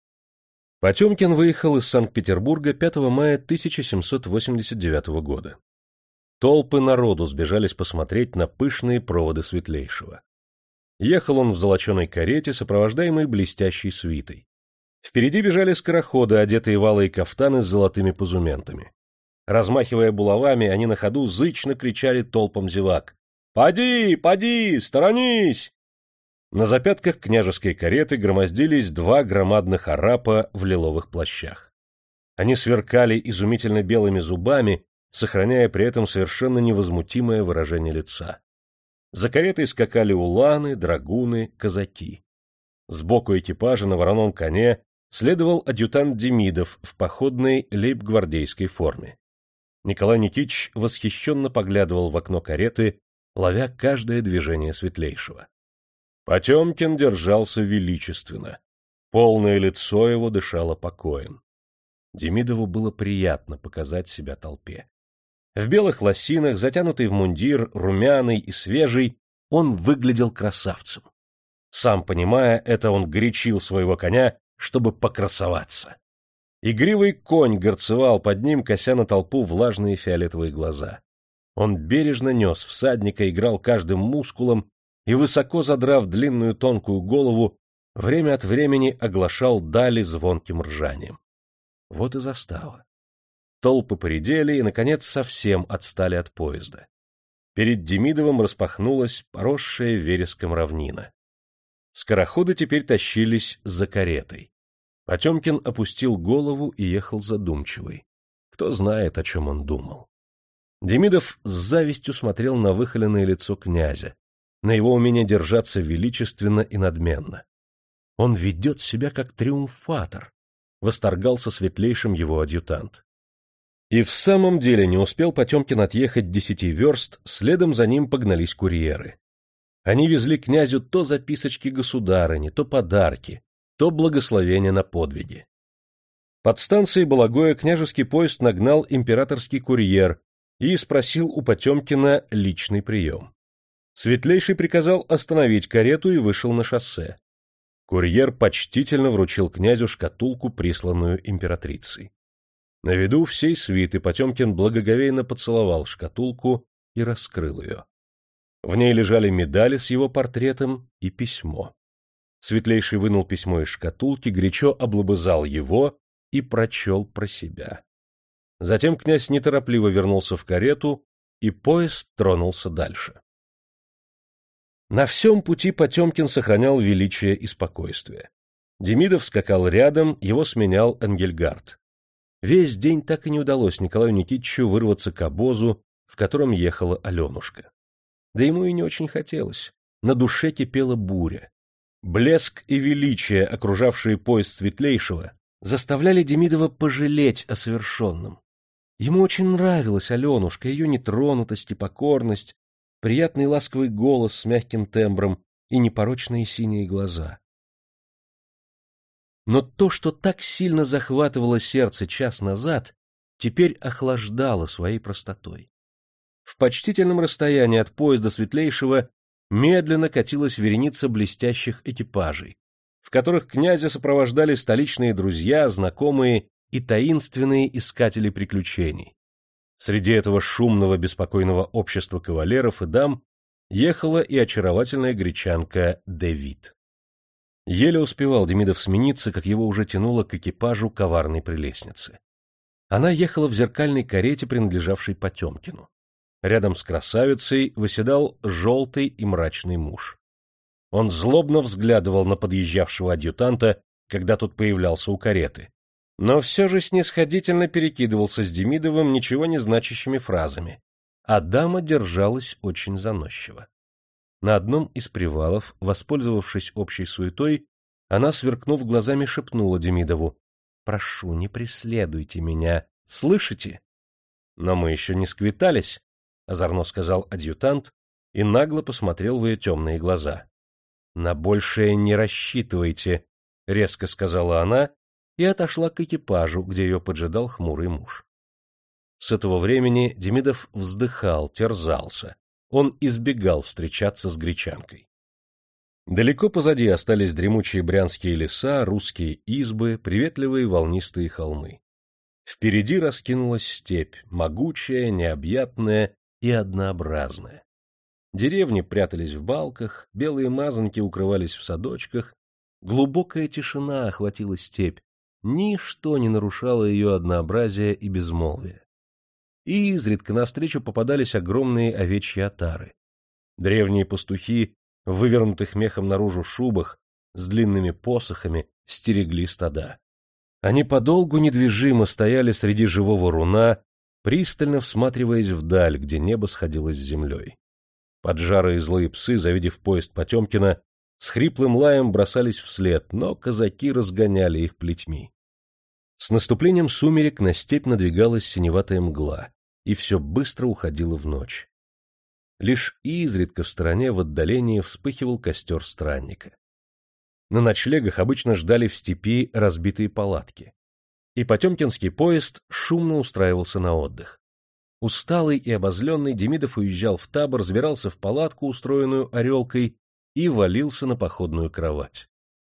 Потемкин выехал из Санкт-Петербурга пятого мая тысяча семьсот восемьдесят девятого года. Толпы народу сбежались посмотреть на пышные проводы Светлейшего. Ехал он в золоченой карете, сопровождаемой блестящей свитой. Впереди бежали скороходы, одетые в алые кафтаны с золотыми позументами. Размахивая булавами, они на ходу зычно кричали толпам зевак: «Поди, поди, сторонись!» На запятках княжеской кареты громоздились два громадных арапа в лиловых плащах. Они сверкали изумительно белыми зубами, сохраняя при этом совершенно невозмутимое выражение лица. За каретой скакали уланы, драгуны, казаки. Сбоку экипажа на вороном коне следовал адъютант Демидов в походной лейб-гвардейской форме. Николай Никитич восхищенно поглядывал в окно кареты, ловя каждое движение Светлейшего. Потемкин держался величественно. Полное лицо его дышало покоем. Демидову было приятно показать себя толпе. В белых лосинах, затянутый в мундир, румяный и свежий, он выглядел красавцем. Сам понимая это, он горячил своего коня, чтобы покрасоваться. Игривый конь горцевал под ним, кося на толпу влажные фиолетовые глаза. Он бережно нес всадника, играл каждым мускулом и, высоко задрав длинную тонкую голову, время от времени оглашал дали звонким ржанием. Вот и застава. Толпы поредели и, наконец, совсем отстали от поезда. Перед Демидовым распахнулась поросшая вереском равнина. Скороходы теперь тащились за каретой. Потемкин опустил голову и ехал задумчивый. Кто знает, о чем он думал. Демидов с завистью смотрел на выхоленное лицо князя, на его умение держаться величественно и надменно. Он ведет себя как триумфатор, восторгался Светлейшим его адъютант. И в самом деле не успел Потемкин отъехать десяти верст, следом за ним погнались курьеры. Они везли князю то записочки государыни, то подарки, то благословение на подвиги. Под станцией Балагоя княжеский поезд нагнал императорский курьер и спросил у Потемкина личный прием. Светлейший приказал остановить карету и вышел на шоссе. Курьер почтительно вручил князю шкатулку, присланную императрицей. На виду всей свиты Потемкин благоговейно поцеловал шкатулку и раскрыл ее. В ней лежали медали с его портретом и письмо. Светлейший вынул письмо из шкатулки, горячо облобызал его и прочел про себя. Затем князь неторопливо вернулся в карету, и поезд тронулся дальше. На всем пути Потемкин сохранял величие и спокойствие. Демидов скакал рядом, его сменял Энгельгард. Весь день так и не удалось Николаю Никитичу вырваться к обозу, в котором ехала Аленушка. Да ему и не очень хотелось. На душе кипела буря. Блеск и величие, окружавшие поезд Светлейшего, заставляли Демидова пожалеть о совершенном. Ему очень нравилась Аленушка, ее нетронутость и покорность, приятный ласковый голос с мягким тембром и непорочные синие глаза. Но то, что так сильно захватывало сердце час назад, теперь охлаждало своей простотой. В почтительном расстоянии от поезда Светлейшего медленно катилась вереница блестящих экипажей, в которых князя сопровождали столичные друзья, знакомые и таинственные искатели приключений. Среди этого шумного, беспокойного общества кавалеров и дам ехала и очаровательная гречанка Девит. Еле успевал Демидов смениться, как его уже тянуло к экипажу коварной прелестницы. Она ехала в зеркальной карете, принадлежавшей Потемкину. Рядом с красавицей восседал желтый и мрачный муж. Он злобно взглядывал на подъезжавшего адъютанта, когда тот появлялся у кареты, но все же снисходительно перекидывался с Демидовым ничего не значащими фразами, а дама держалась очень заносчиво. На одном из привалов, воспользовавшись общей суетой, она, сверкнув глазами, шепнула Демидову: «Прошу, не преследуйте меня, слышите?» «Но мы еще не сквитались», — озорно сказал адъютант и нагло посмотрел в ее темные глаза. «На большее не рассчитывайте», — резко сказала она и отошла к экипажу, где ее поджидал хмурый муж. С этого времени Демидов вздыхал, терзался. Он избегал встречаться с гречанкой. Далеко позади остались дремучие брянские леса, русские избы, приветливые волнистые холмы. Впереди раскинулась степь, могучая, необъятная и однообразная. Деревни прятались в балках, белые мазанки укрывались в садочках, глубокая тишина охватила степь, ничто не нарушало ее однообразия и безмолвия. И изредка навстречу попадались огромные овечьи отары. Древние пастухи в вывернутых мехом наружу шубах с длинными посохами стерегли стада. Они подолгу недвижимо стояли среди живого руна, пристально всматриваясь вдаль, где небо сходилось с землей. Поджарые злые псы, завидев поезд Потемкина, с хриплым лаем бросались вслед, но казаки разгоняли их плетьми. С наступлением сумерек на степь надвигалась синеватая мгла, и все быстро уходило в ночь. Лишь изредка в стороне в отдалении вспыхивал костер странника. На ночлегах обычно ждали в степи разбитые палатки. И потемкинский поезд шумно устраивался на отдых. Усталый и обозленный Демидов уезжал в табор, забирался в палатку, устроенную орелкой, и валился на походную кровать.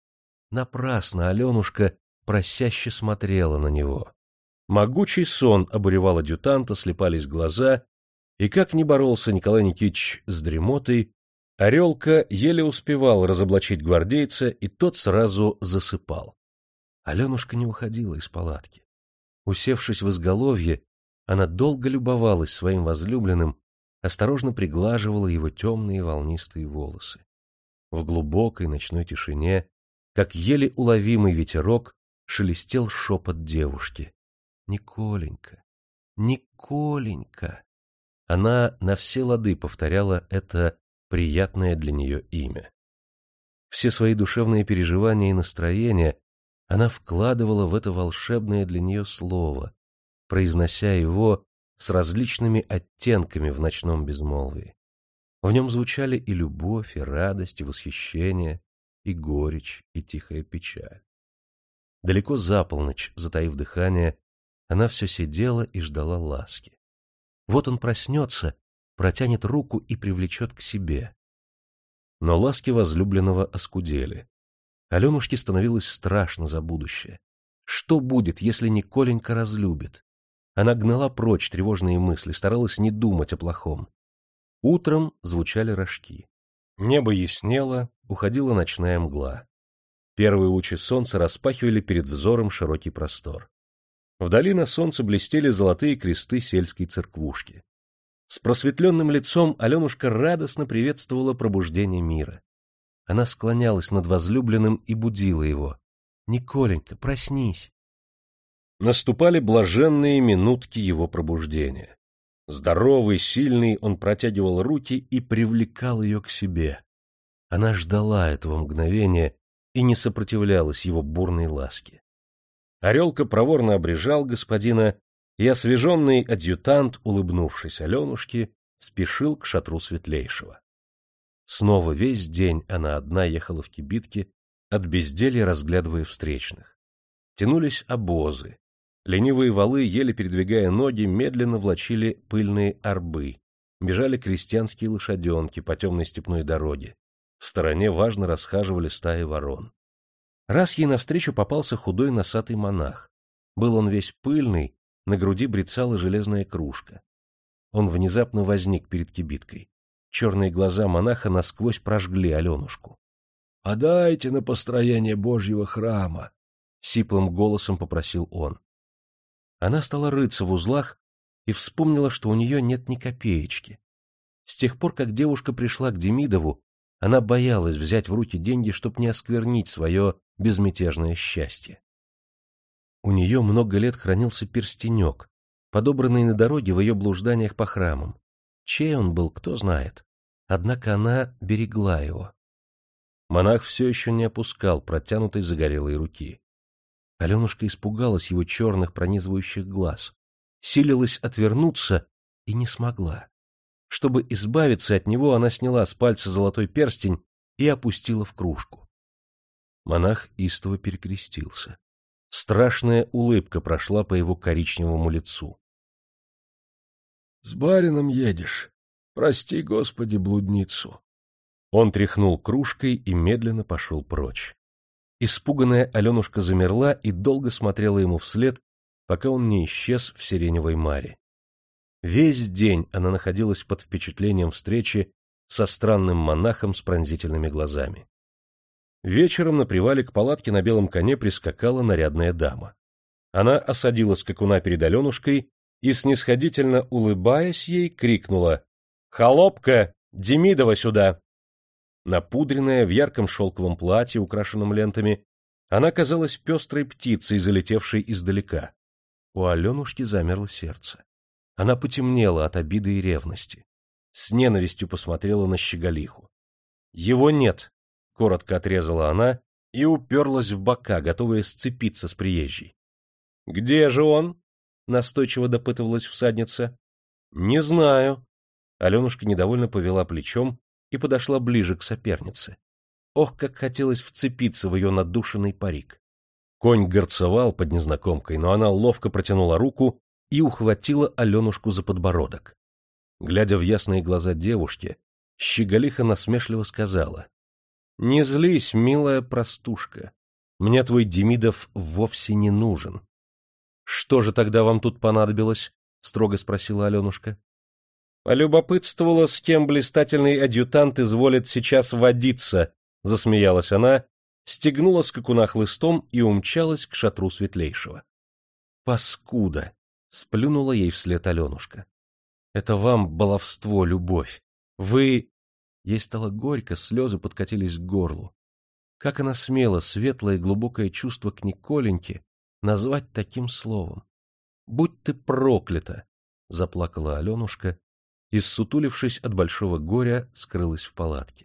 Напрасно Аленушка просяще смотрела на него. Могучий сон обуревал адъютанта, слепались глаза, и как ни боролся Николай Никитич с дремотой, орелка еле успевал разоблачить гвардейца, и тот сразу засыпал. Аленушка не уходила из палатки. Усевшись в изголовье, она долго любовалась своим возлюбленным, осторожно приглаживала его темные волнистые волосы. В глубокой ночной тишине, как еле уловимый ветерок, шелестел шепот девушки. «Николенька, Николенька!» Она на все лады повторяла это приятное для нее имя. Все свои душевные переживания и настроения она вкладывала в это волшебное для нее слово, произнося его с различными оттенками в ночном безмолвии. В нем звучали и любовь, и радость, и восхищение, и горечь, и тихая печаль. Далеко за полночь, затаив дыхание, она все сидела и ждала ласки. Вот он проснется, протянет руку и привлечет к себе. Но ласки возлюбленного оскудели. Аленушке становилось страшно за будущее. Что будет, если Николенька разлюбит? Она гнала прочь тревожные мысли, старалась не думать о плохом. Утром звучали рожки. Небо яснело, уходила ночная мгла. Первые лучи солнца распахивали перед взором широкий простор. Вдали на солнце блестели золотые кресты сельской церквушки. С просветленным лицом Аленушка радостно приветствовала пробуждение мира. Она склонялась над возлюбленным и будила его. «Николенька, проснись!» Наступали блаженные минутки его пробуждения. Здоровый, сильный, он протягивал руки и привлекал ее к себе. Она ждала этого мгновения и не сопротивлялась его бурной ласке. Орелка проворно обрежал господина, и освеженный адъютант, улыбнувшись Аленушке, спешил к шатру Светлейшего. Снова весь день она одна ехала в кибитке, от безделья разглядывая встречных. Тянулись обозы. Ленивые валы, еле передвигая ноги, медленно влачили пыльные арбы. Бежали крестьянские лошаденки по темной степной дороге. В стороне важно расхаживали стаи ворон. Раз ей навстречу попался худой носатый монах. Был он весь пыльный, на груди брецала железная кружка. Он внезапно возник перед кибиткой. Черные глаза монаха насквозь прожгли Аленушку. — Подайте на построение Божьего храма! — сиплым голосом попросил он. Она стала рыться в узлах и вспомнила, что у нее нет ни копеечки. С тех пор, как девушка пришла к Демидову, она боялась взять в руки деньги, чтоб не осквернить свое безмятежное счастье. У нее много лет хранился перстенек, подобранный на дороге в ее блужданиях по храмам. Чей он был, кто знает. Однако она берегла его. Монах все еще не опускал протянутой загорелой руки. Аленушка испугалась его черных пронизывающих глаз, силилась отвернуться и не смогла. Чтобы избавиться от него, она сняла с пальца золотой перстень и опустила в кружку. Монах истово перекрестился. Страшная улыбка прошла по его коричневому лицу. — С барином едешь. Прости, Господи, блудницу. Он тряхнул кружкой и медленно пошел прочь. Испуганная Аленушка замерла и долго смотрела ему вслед, пока он не исчез в сиреневой маре. Весь день она находилась под впечатлением встречи со странным монахом с пронзительными глазами. Вечером на привале к палатке на белом коне прискакала нарядная дама. Она осадила скакуна перед Аленушкой и, снисходительно улыбаясь ей, крикнула: «Холопка, Демидова сюда!» Напудренная, в ярком шелковом платье, украшенном лентами, она казалась пестрой птицей, залетевшей издалека. У Аленушки замерло сердце. Она потемнела от обиды и ревности. С ненавистью посмотрела на щеголиху. «Его нет!» — коротко отрезала она и уперлась в бока, готовая сцепиться с приезжей. «Где же он?» — настойчиво допытывалась всадница. «Не знаю». Аленушка недовольно повела плечом и подошла ближе к сопернице. Ох, как хотелось вцепиться в ее надушенный парик. Конь горцевал под незнакомкой, но она ловко протянула руку и ухватила Аленушку за подбородок. Глядя в ясные глаза девушки, щеголиха насмешливо сказала: «Не злись, милая простушка, мне твой Демидов вовсе не нужен». «Что же тогда вам тут понадобилось?» — строго спросила Аленушка. «Полюбопытствовала, с кем блистательный адъютант изволит сейчас водиться», — засмеялась она, стегнула скакуна хлыстом и умчалась к шатру светлейшего. «Паскуда!» — сплюнула ей вслед Аленушка. «Это вам баловство, любовь. Вы...» Ей стало горько, слезы подкатились к горлу. Как она смела светлое и глубокое чувство к Николеньке назвать таким словом? «Будь ты проклята!» — заплакала Аленушка и, ссутулившись от большого горя, скрылась в палатке.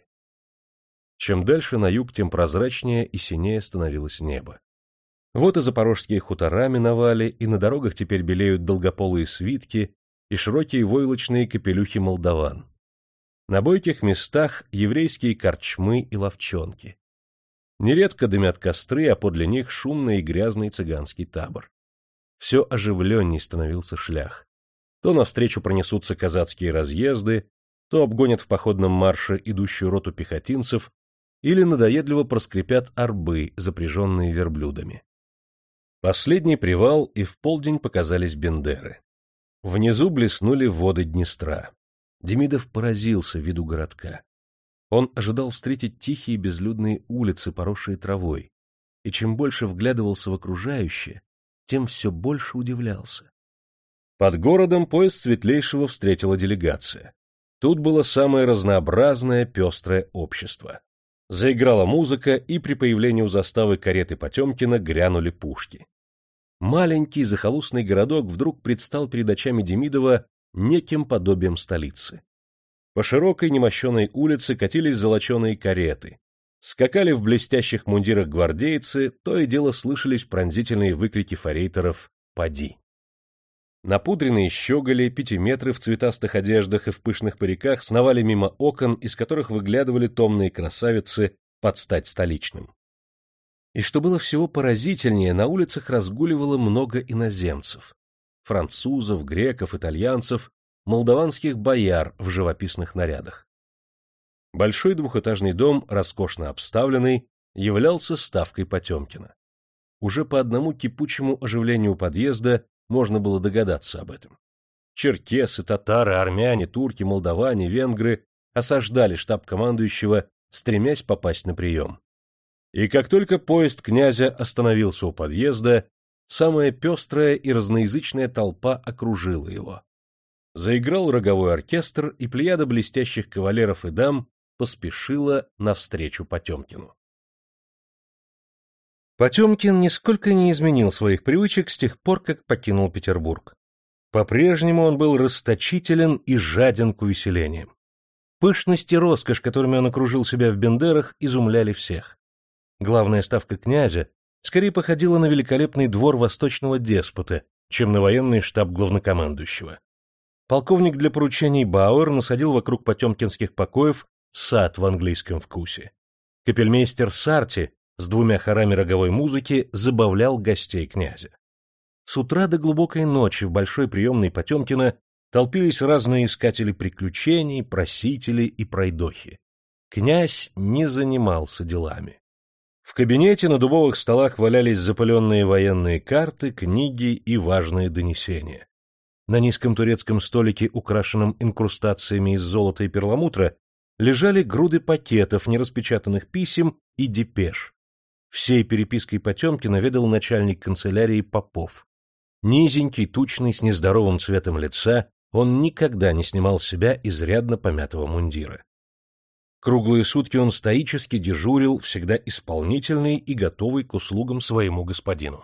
Чем дальше на юг, тем прозрачнее и синее становилось небо. Вот и запорожские хутора миновали, и на дорогах теперь белеют долгополые свитки и широкие войлочные капелюхи молдаван. На бойких местах еврейские корчмы и ловчонки. Нередко дымят костры, а подле них шумный и грязный цыганский табор. Все оживленней становился шлях. То навстречу пронесутся казацкие разъезды, то обгонят в походном марше идущую роту пехотинцев или надоедливо проскрипят арбы, запряженные верблюдами. Последний привал, и в полдень показались бендеры. Внизу блеснули воды Днестра. Демидов поразился виду городка. Он ожидал встретить тихие безлюдные улицы, поросшие травой, и чем больше вглядывался в окружающее, тем все больше удивлялся. Под городом поезд Светлейшего встретила делегация. Тут было самое разнообразное пестрое общество. Заиграла музыка, и при появлении у заставы кареты Потемкина грянули пушки. Маленький захолустный городок вдруг предстал перед очами Демидова неким подобием столицы. По широкой немощеной улице катились золоченые кареты. Скакали в блестящих мундирах гвардейцы, то и дело слышались пронзительные выкрики форейтеров «Поди!». Напудренные щеголи, пятиметры в цветастых одеждах и в пышных париках сновали мимо окон, из которых выглядывали томные красавицы под стать столичным. И что было всего поразительнее, на улицах разгуливало много иноземцев. Французов, греков, итальянцев, молдаванских бояр в живописных нарядах. Большой двухэтажный дом, роскошно обставленный, являлся ставкой Потемкина. Уже по одному кипучему оживлению подъезда можно было догадаться об этом. Черкесы, татары, армяне, турки, молдаване, венгры осаждали штаб командующего, стремясь попасть на прием. И как только поезд князя остановился у подъезда, самая пестрая и разноязычная толпа окружила его. Заиграл роговой оркестр, и плеяда блестящих кавалеров и дам поспешила навстречу Потемкину. Потемкин нисколько не изменил своих привычек с тех пор, как покинул Петербург. По-прежнему он был расточителен и жаден к увеселениям. Пышность и роскошь, которыми он окружил себя в бендерах, изумляли всех. Главная ставка князя скорее походила на великолепный двор восточного деспота, чем на военный штаб главнокомандующего. Полковник для поручений Бауэр насадил вокруг потемкинских покоев сад в английском вкусе. Капельмейстер Сарти с двумя хорами роговой музыки забавлял гостей князя. С утра до глубокой ночи в большой приемной Потемкина толпились разные искатели приключений, просители и пройдохи. Князь не занимался делами. В кабинете на дубовых столах валялись запыленные военные карты, книги и важные донесения. На низком турецком столике, украшенном инкрустациями из золота и перламутра, лежали груды пакетов, нераспечатанных писем и депеш. Всей перепиской Потемкина ведал начальник канцелярии Попов. Низенький, тучный, с нездоровым цветом лица, он никогда не снимал с себя изрядно помятого мундира. Круглые сутки он стоически дежурил, всегда исполнительный и готовый к услугам своему господину.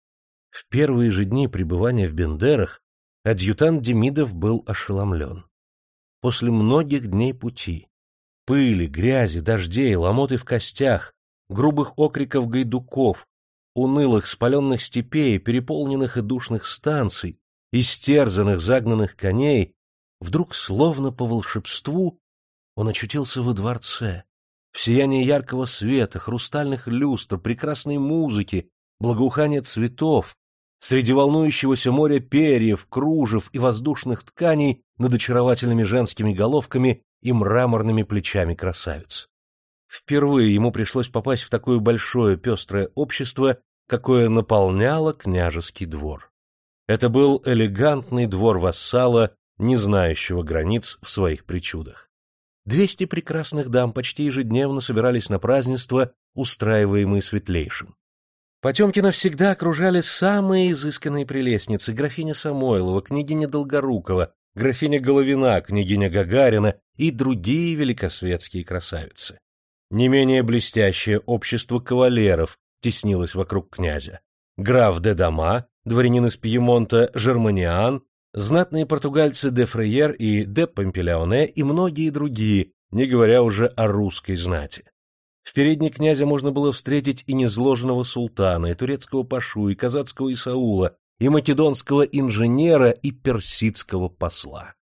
В первые же дни пребывания в Бендерах адъютант Демидов был ошеломлен. После многих дней пути, пыли, грязи, дождей, ломоты в костях, грубых окриков гайдуков, унылых спаленных степей, переполненных и душных станций, истерзанных загнанных коней, вдруг, словно по волшебству, он очутился во дворце, в сиянии яркого света, хрустальных люстр, прекрасной музыки, благоухания цветов, среди волнующегося моря перьев, кружев и воздушных тканей над очаровательными женскими головками и мраморными плечами красавиц. Впервые ему пришлось попасть в такое большое пестрое общество, какое наполняло княжеский двор. Это был элегантный двор вассала, не знающего границ в своих причудах. Двести прекрасных дам почти ежедневно собирались на празднества, устраиваемые Светлейшим. Потемкина всегда окружали самые изысканные прелестницы: графиня Самойлова, княгиня Долгорукова, графиня Головина, княгиня Гагарина и другие великосветские красавицы. Не менее блестящее общество кавалеров теснилось вокруг князя. Граф де Дама, дворянин из Пьемонта Жерманиан, знатные португальцы де Фрейер и де Помпелеоне и многие другие, не говоря уже о русской знати. В передней князя можно было встретить и незложенного султана, и турецкого пашу, и казацкого Исаула, и македонского инженера, и персидского посла.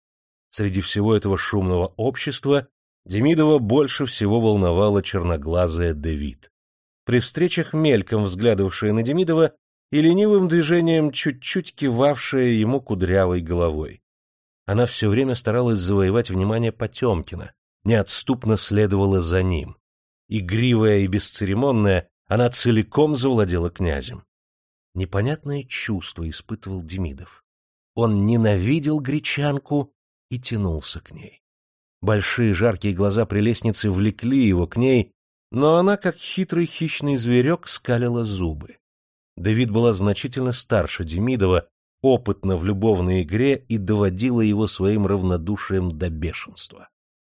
Среди всего этого шумного общества Демидова больше всего волновала черноглазая Девит. При встречах мельком взглядывавшая на Демидова и ленивым движением чуть-чуть кивавшая ему кудрявой головой. Она все время старалась завоевать внимание Потемкина, неотступно следовала за ним. Игривая и бесцеремонная, она целиком завладела князем. Непонятное чувство испытывал Демидов. Он ненавидел гречанку и тянулся к ней. Большие жаркие глаза прелестницы влекли его к ней, но она, как хитрый хищный зверек, скалила зубы. Давид была значительно старше Демидова, опытна в любовной игре и доводила его своим равнодушием до бешенства.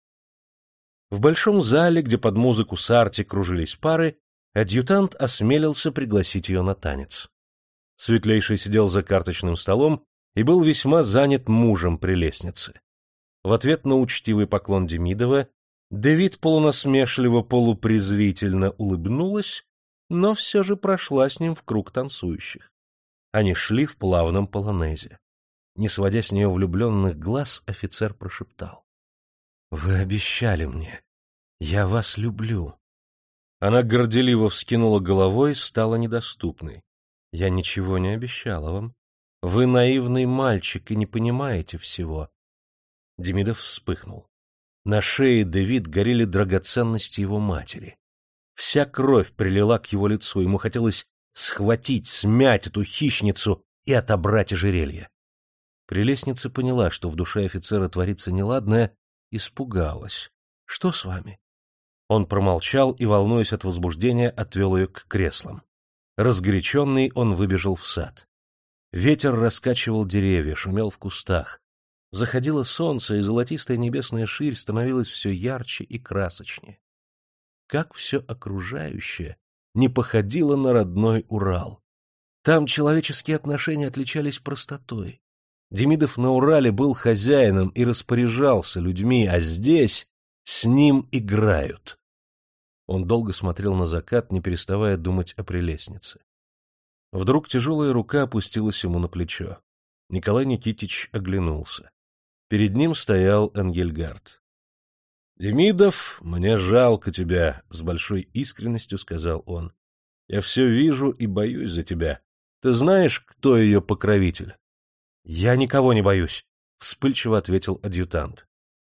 В большом зале, где под музыку Сарти кружились пары, адъютант осмелился пригласить ее на танец. Светлейший сидел за карточным столом и был весьма занят мужем прелестницы. В ответ на учтивый поклон Демидова Давид полунасмешливо, полупрезрительно улыбнулась, но все же прошла с ним в круг танцующих. Они шли в плавном полонезе. Не сводя с нее влюбленных глаз, офицер прошептал: — Вы обещали мне. Я вас люблю. Она горделиво вскинула головой, стала недоступной. — Я ничего не обещала вам. Вы наивный мальчик и не понимаете всего. Демидов вспыхнул. На шее Давид горели драгоценности его матери. Вся кровь прилила к его лицу, ему хотелось схватить, смять эту хищницу и отобрать ожерелье. Прелестница поняла, что в душе офицера творится неладное, испугалась. — Что с вами? Он промолчал и, волнуясь от возбуждения, отвел ее к креслам. Разгоряченный он выбежал в сад. Ветер раскачивал деревья, шумел в кустах. Заходило солнце, и золотистая небесная ширь становилась все ярче и красочнее. Как все окружающее не походило на родной Урал. Там человеческие отношения отличались простотой. Демидов на Урале был хозяином и распоряжался людьми, а здесь с ним играют. Он долго смотрел на закат, не переставая думать о прелестнице. Вдруг тяжелая рука опустилась ему на плечо. Николай Никитич оглянулся. Перед ним стоял Энгельгард. — Демидов, мне жалко тебя, — с большой искренностью сказал он. — Я все вижу и боюсь за тебя. Ты знаешь, кто ее покровитель? — Я никого не боюсь, — вспыльчиво ответил адъютант.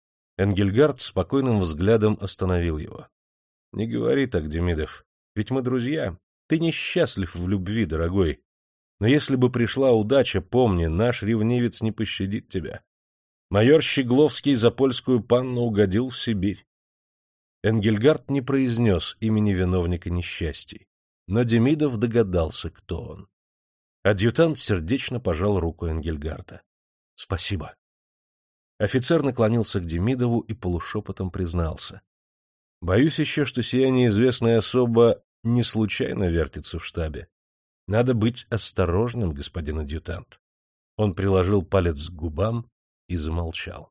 Энгельгард спокойным взглядом остановил его. — Не говори так, Демидов, ведь мы друзья. Ты несчастлив в любви, дорогой. Но если бы пришла удача, помни, наш ревнивец не пощадит тебя. Майор Щегловский за польскую панну угодил в Сибирь. Энгельгард не произнес имени виновника несчастий, но Демидов догадался, кто он. Адъютант сердечно пожал руку Энгельгарда. — Спасибо. Офицер наклонился к Демидову и полушепотом признался. — Боюсь еще, что сия неизвестная особа не случайно вертится в штабе. Надо быть осторожным, господин адъютант. Он приложил палец к губам и замолчал.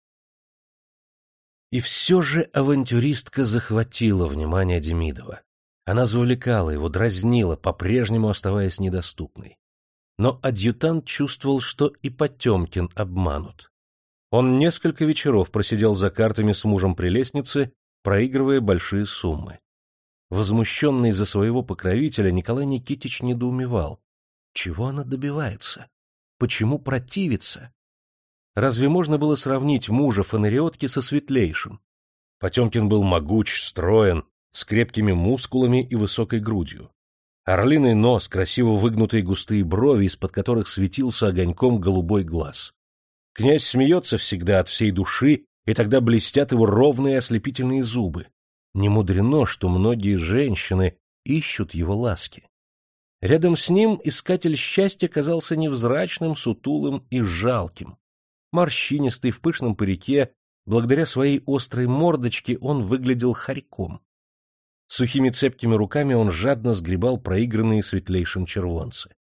И все же авантюристка захватила внимание Демидова. Она завлекала его, дразнила, по-прежнему оставаясь недоступной. Но адъютант чувствовал, что и Потемкин обманут. Он несколько вечеров просидел за картами с мужем при лестнице, проигрывая большие суммы. Возмущенный за своего покровителя, Николай Никитич недоумевал. Чего она добивается? Почему противится? Разве можно было сравнить мужа фонариотки со Светлейшим? Потемкин был могуч, строен, с крепкими мускулами и высокой грудью. Орлиный нос, красиво выгнутые густые брови, из-под которых светился огоньком голубой глаз. Князь смеется всегда от всей души, и тогда блестят его ровные ослепительные зубы. Не мудрено, что многие женщины ищут его ласки. Рядом с ним искатель счастья казался невзрачным, сутулым и жалким. Морщинистый, в пышном парике, благодаря своей острой мордочке он выглядел хорьком. Сухими цепкими руками он жадно сгребал проигранные Светлейшим червонцы.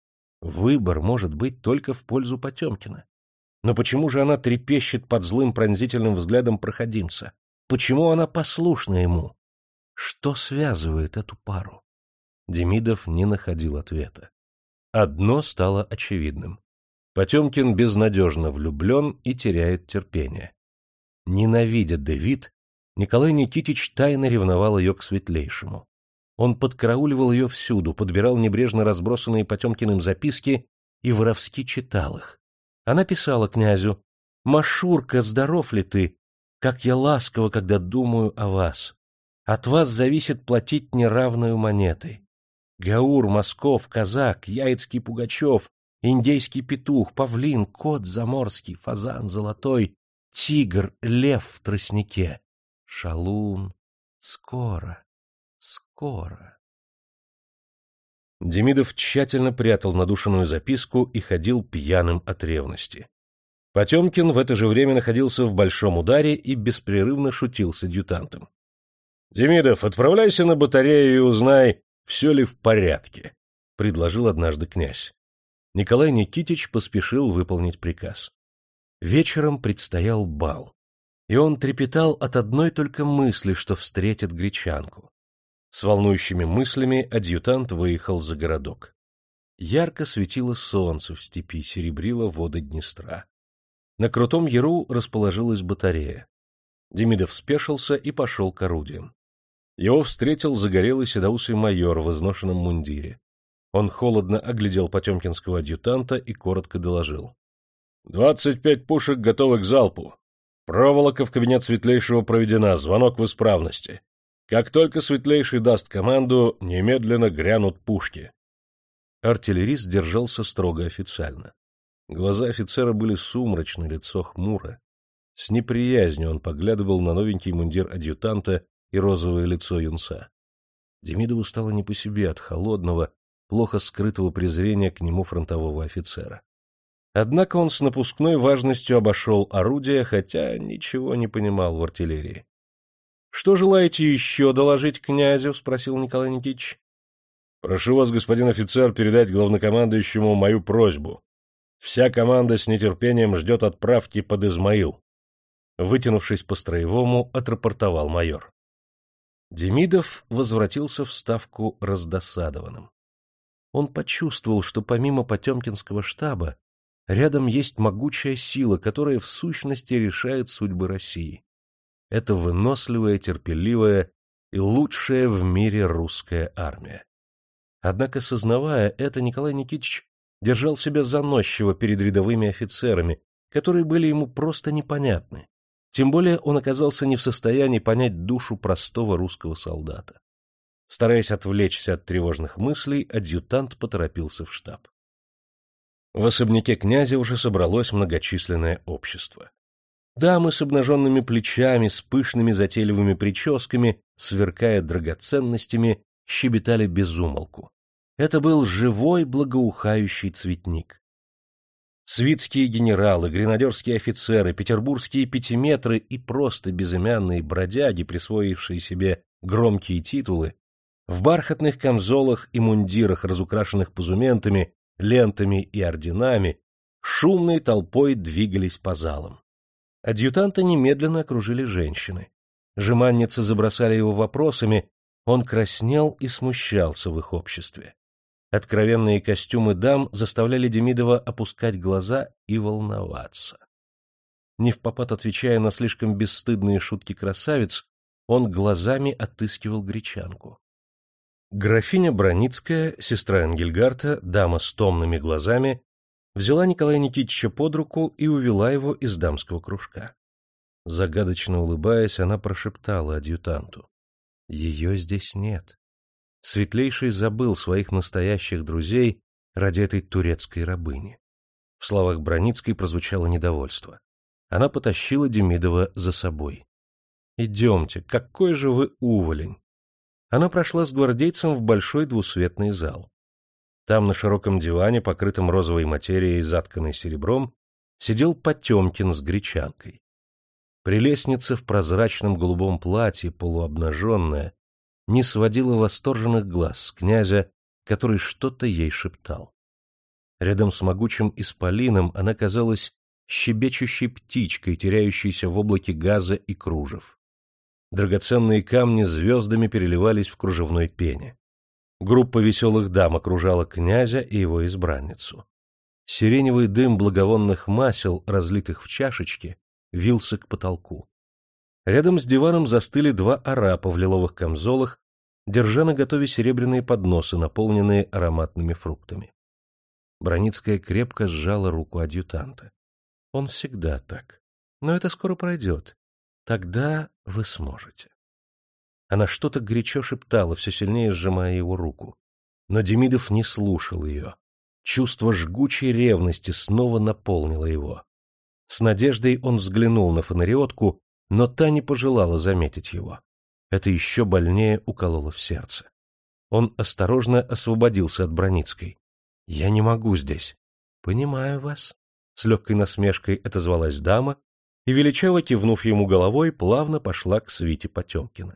Выбор может быть только в пользу Потемкина. Но почему же она трепещет под злым пронзительным взглядом проходимца? Почему она послушна ему? Что связывает эту пару? Демидов не находил ответа. Одно стало очевидным. Потемкин безнадежно влюблен и теряет терпение. Ненавидя Девит, Николай Никитич тайно ревновал ее к Светлейшему. Он подкарауливал ее всюду, подбирал небрежно разбросанные Потемкиным записки и воровски читал их. Она писала князю: «Машурка, здоров ли ты? Как я ласкова, когда думаю о вас. От вас зависит платить неравною монетой. Гаур, Москов, казак, яицкий Пугачев, индейский петух, павлин, кот заморский, фазан золотой, тигр, лев в тростнике. Шалун, скоро, скоро». Демидов тщательно прятал надушенную записку и ходил пьяным от ревности. Потемкин в это же время находился в большом ударе и беспрерывно шутил с адъютантом. — Демидов, отправляйся на батарею и узнай, все ли в порядке, — предложил однажды князь. Николай Никитич поспешил выполнить приказ. Вечером предстоял бал, и он трепетал от одной только мысли, что встретит гречанку. С волнующими мыслями адъютант выехал за городок. Ярко светило солнце в степи, серебрило воды Днестра. На крутом яру расположилась батарея. Демидов спешился и пошел к орудиям. Его встретил загорелый седоусый майор в изношенном мундире. Он холодно оглядел потемкинского адъютанта и коротко доложил. — Двадцать пять пушек готовы к залпу. Проволока в кабинет Светлейшего проведена, звонок в исправности. Как только Светлейший даст команду, немедленно грянут пушки. Артиллерист держался строго официально. Глаза офицера были сумрачны, лицо хмуро. С неприязнью он поглядывал на новенький мундир адъютанта и розовое лицо юнца. Демидову стало не по себе от холодного, плохо скрытого презрения к нему фронтового офицера. Однако он с напускной важностью обошел орудие, хотя ничего не понимал в артиллерии. — Что желаете еще доложить князю? — спросил Николай Никитич. — Прошу вас, господин офицер, передать главнокомандующему мою просьбу. Вся команда с нетерпением ждет отправки под Измаил. Вытянувшись по-строевому, отрапортовал майор. Демидов возвратился в Ставку раздосадованным. Он почувствовал, что помимо Потемкинского штаба рядом есть могучая сила, которая в сущности решает судьбы России. Это выносливая, терпеливая и лучшая в мире русская армия. Однако, сознавая это, Николай Никитич держал себя заносчиво перед рядовыми офицерами, которые были ему просто непонятны. Тем более он оказался не в состоянии понять душу простого русского солдата. Стараясь отвлечься от тревожных мыслей, адъютант поторопился в штаб. В особняке князя уже собралось многочисленное общество. Дамы с обнаженными плечами, с пышными затейливыми прическами, сверкая драгоценностями, щебетали без умолку. Это был живой благоухающий цветник. Свитские генералы, гренадерские офицеры, петербургские пятиметры и просто безымянные бродяги, присвоившие себе громкие титулы, в бархатных камзолах и мундирах, разукрашенных позументами, лентами и орденами, шумной толпой двигались по залам. Адъютанта немедленно окружили женщины. Жеманницы забросали его вопросами, он краснел и смущался в их обществе. Откровенные костюмы дам заставляли Демидова опускать глаза и волноваться. Невпопад отвечая на слишком бесстыдные шутки красавиц, он глазами отыскивал гречанку. Графиня Броницкая, сестра Энгельгарта, дама с томными глазами, взяла Николая Никитича под руку и увела его из дамского кружка. Загадочно улыбаясь, она прошептала адъютанту: «Ее здесь нет». Светлейший забыл своих настоящих друзей ради этой турецкой рабыни. В словах Броницкой прозвучало недовольство. Она потащила Демидова за собой. «Идемте, какой же вы уволень!» Она прошла с гвардейцем в большой двусветный зал. Там на широком диване, покрытом розовой материей, затканной серебром, сидел Потемкин с гречанкой. Прелестница в прозрачном голубом платье, полуобнаженная, не сводила восторженных глаз с князя, который что-то ей шептал. Рядом с могучим исполином она казалась щебечущей птичкой, теряющейся в облаке газа и кружев. Драгоценные камни звездами переливались в кружевной пене. Группа веселых дам окружала князя и его избранницу. Сиреневый дым благовонных масел, разлитых в чашечки, вился к потолку. Рядом с диваном застыли два арапа в лиловых камзолах, держа наготове серебряные подносы, наполненные ароматными фруктами. Броницкая крепко сжала руку адъютанта. Он всегда так. Но это скоро пройдет. Тогда вы сможете. Она что-то горячо шептала, все сильнее сжимая его руку. Но Демидов не слушал ее. Чувство жгучей ревности снова наполнило его. С надеждой он взглянул на фонариотку, но та не пожелала заметить его. Это еще больнее укололо в сердце. Он осторожно освободился от Броницкой. — Я не могу здесь. — Понимаю вас. С легкой насмешкой отозвалась дама и, величаво кивнув ему головой, плавно пошла к свите Потемкина.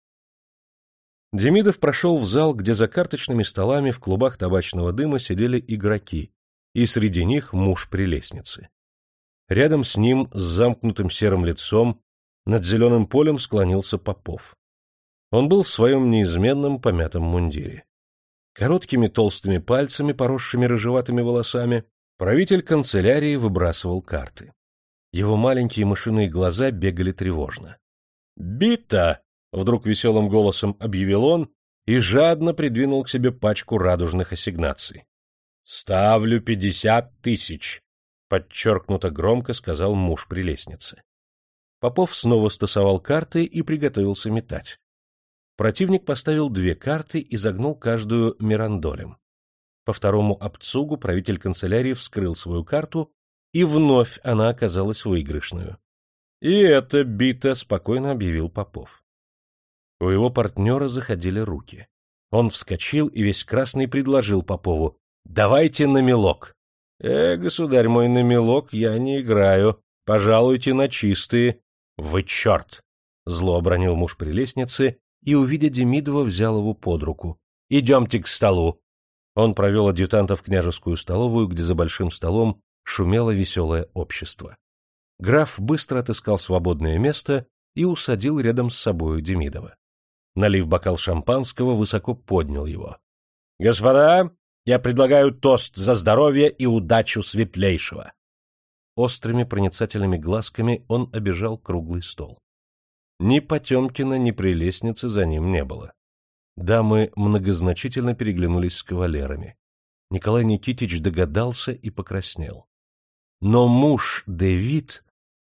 Демидов прошел в зал, где за карточными столами в клубах табачного дыма сидели игроки, и среди них муж прелестницы. Рядом с ним, с замкнутым серым лицом, над зеленым полем склонился Попов. Он был в своем неизменном помятом мундире. Короткими толстыми пальцами, поросшими рыжеватыми волосами, правитель канцелярии выбрасывал карты. Его маленькие мышиные глаза бегали тревожно. «Бита!» — вдруг веселым голосом объявил он и жадно придвинул к себе пачку радужных ассигнаций. «Ставлю пятьдесят тысяч!» — подчеркнуто громко сказал муж прелестницы. Попов снова стасовал карты и приготовился метать. Противник поставил две карты и загнул каждую мирандолем. По второму абцугу правитель канцелярии вскрыл свою карту, и вновь она оказалась выигрышную. «И это бита», — спокойно объявил Попов. У его партнера заходили руки. Он вскочил и весь красный предложил Попову: «Давайте на мелок». «Э, государь мой, на мелок я не играю. Пожалуйте на чистые». «Вы черт!» — зло обронил муж прелестницы и, увидя Демидова, взял его под руку. «Идемте к столу». Он провел адъютанта в княжескую столовую, где за большим столом шумело веселое общество. Граф быстро отыскал свободное место и усадил рядом с собою Демидова. Налив бокал шампанского, высоко поднял его. — Господа, я предлагаю тост за здоровье и удачу светлейшего. Острыми проницательными глазками он обежал круглый стол. Ни Потемкина, ни прелестницы за ним не было. Дамы многозначительно переглянулись с кавалерами. Николай Никитич догадался и покраснел. Но муж Дэвид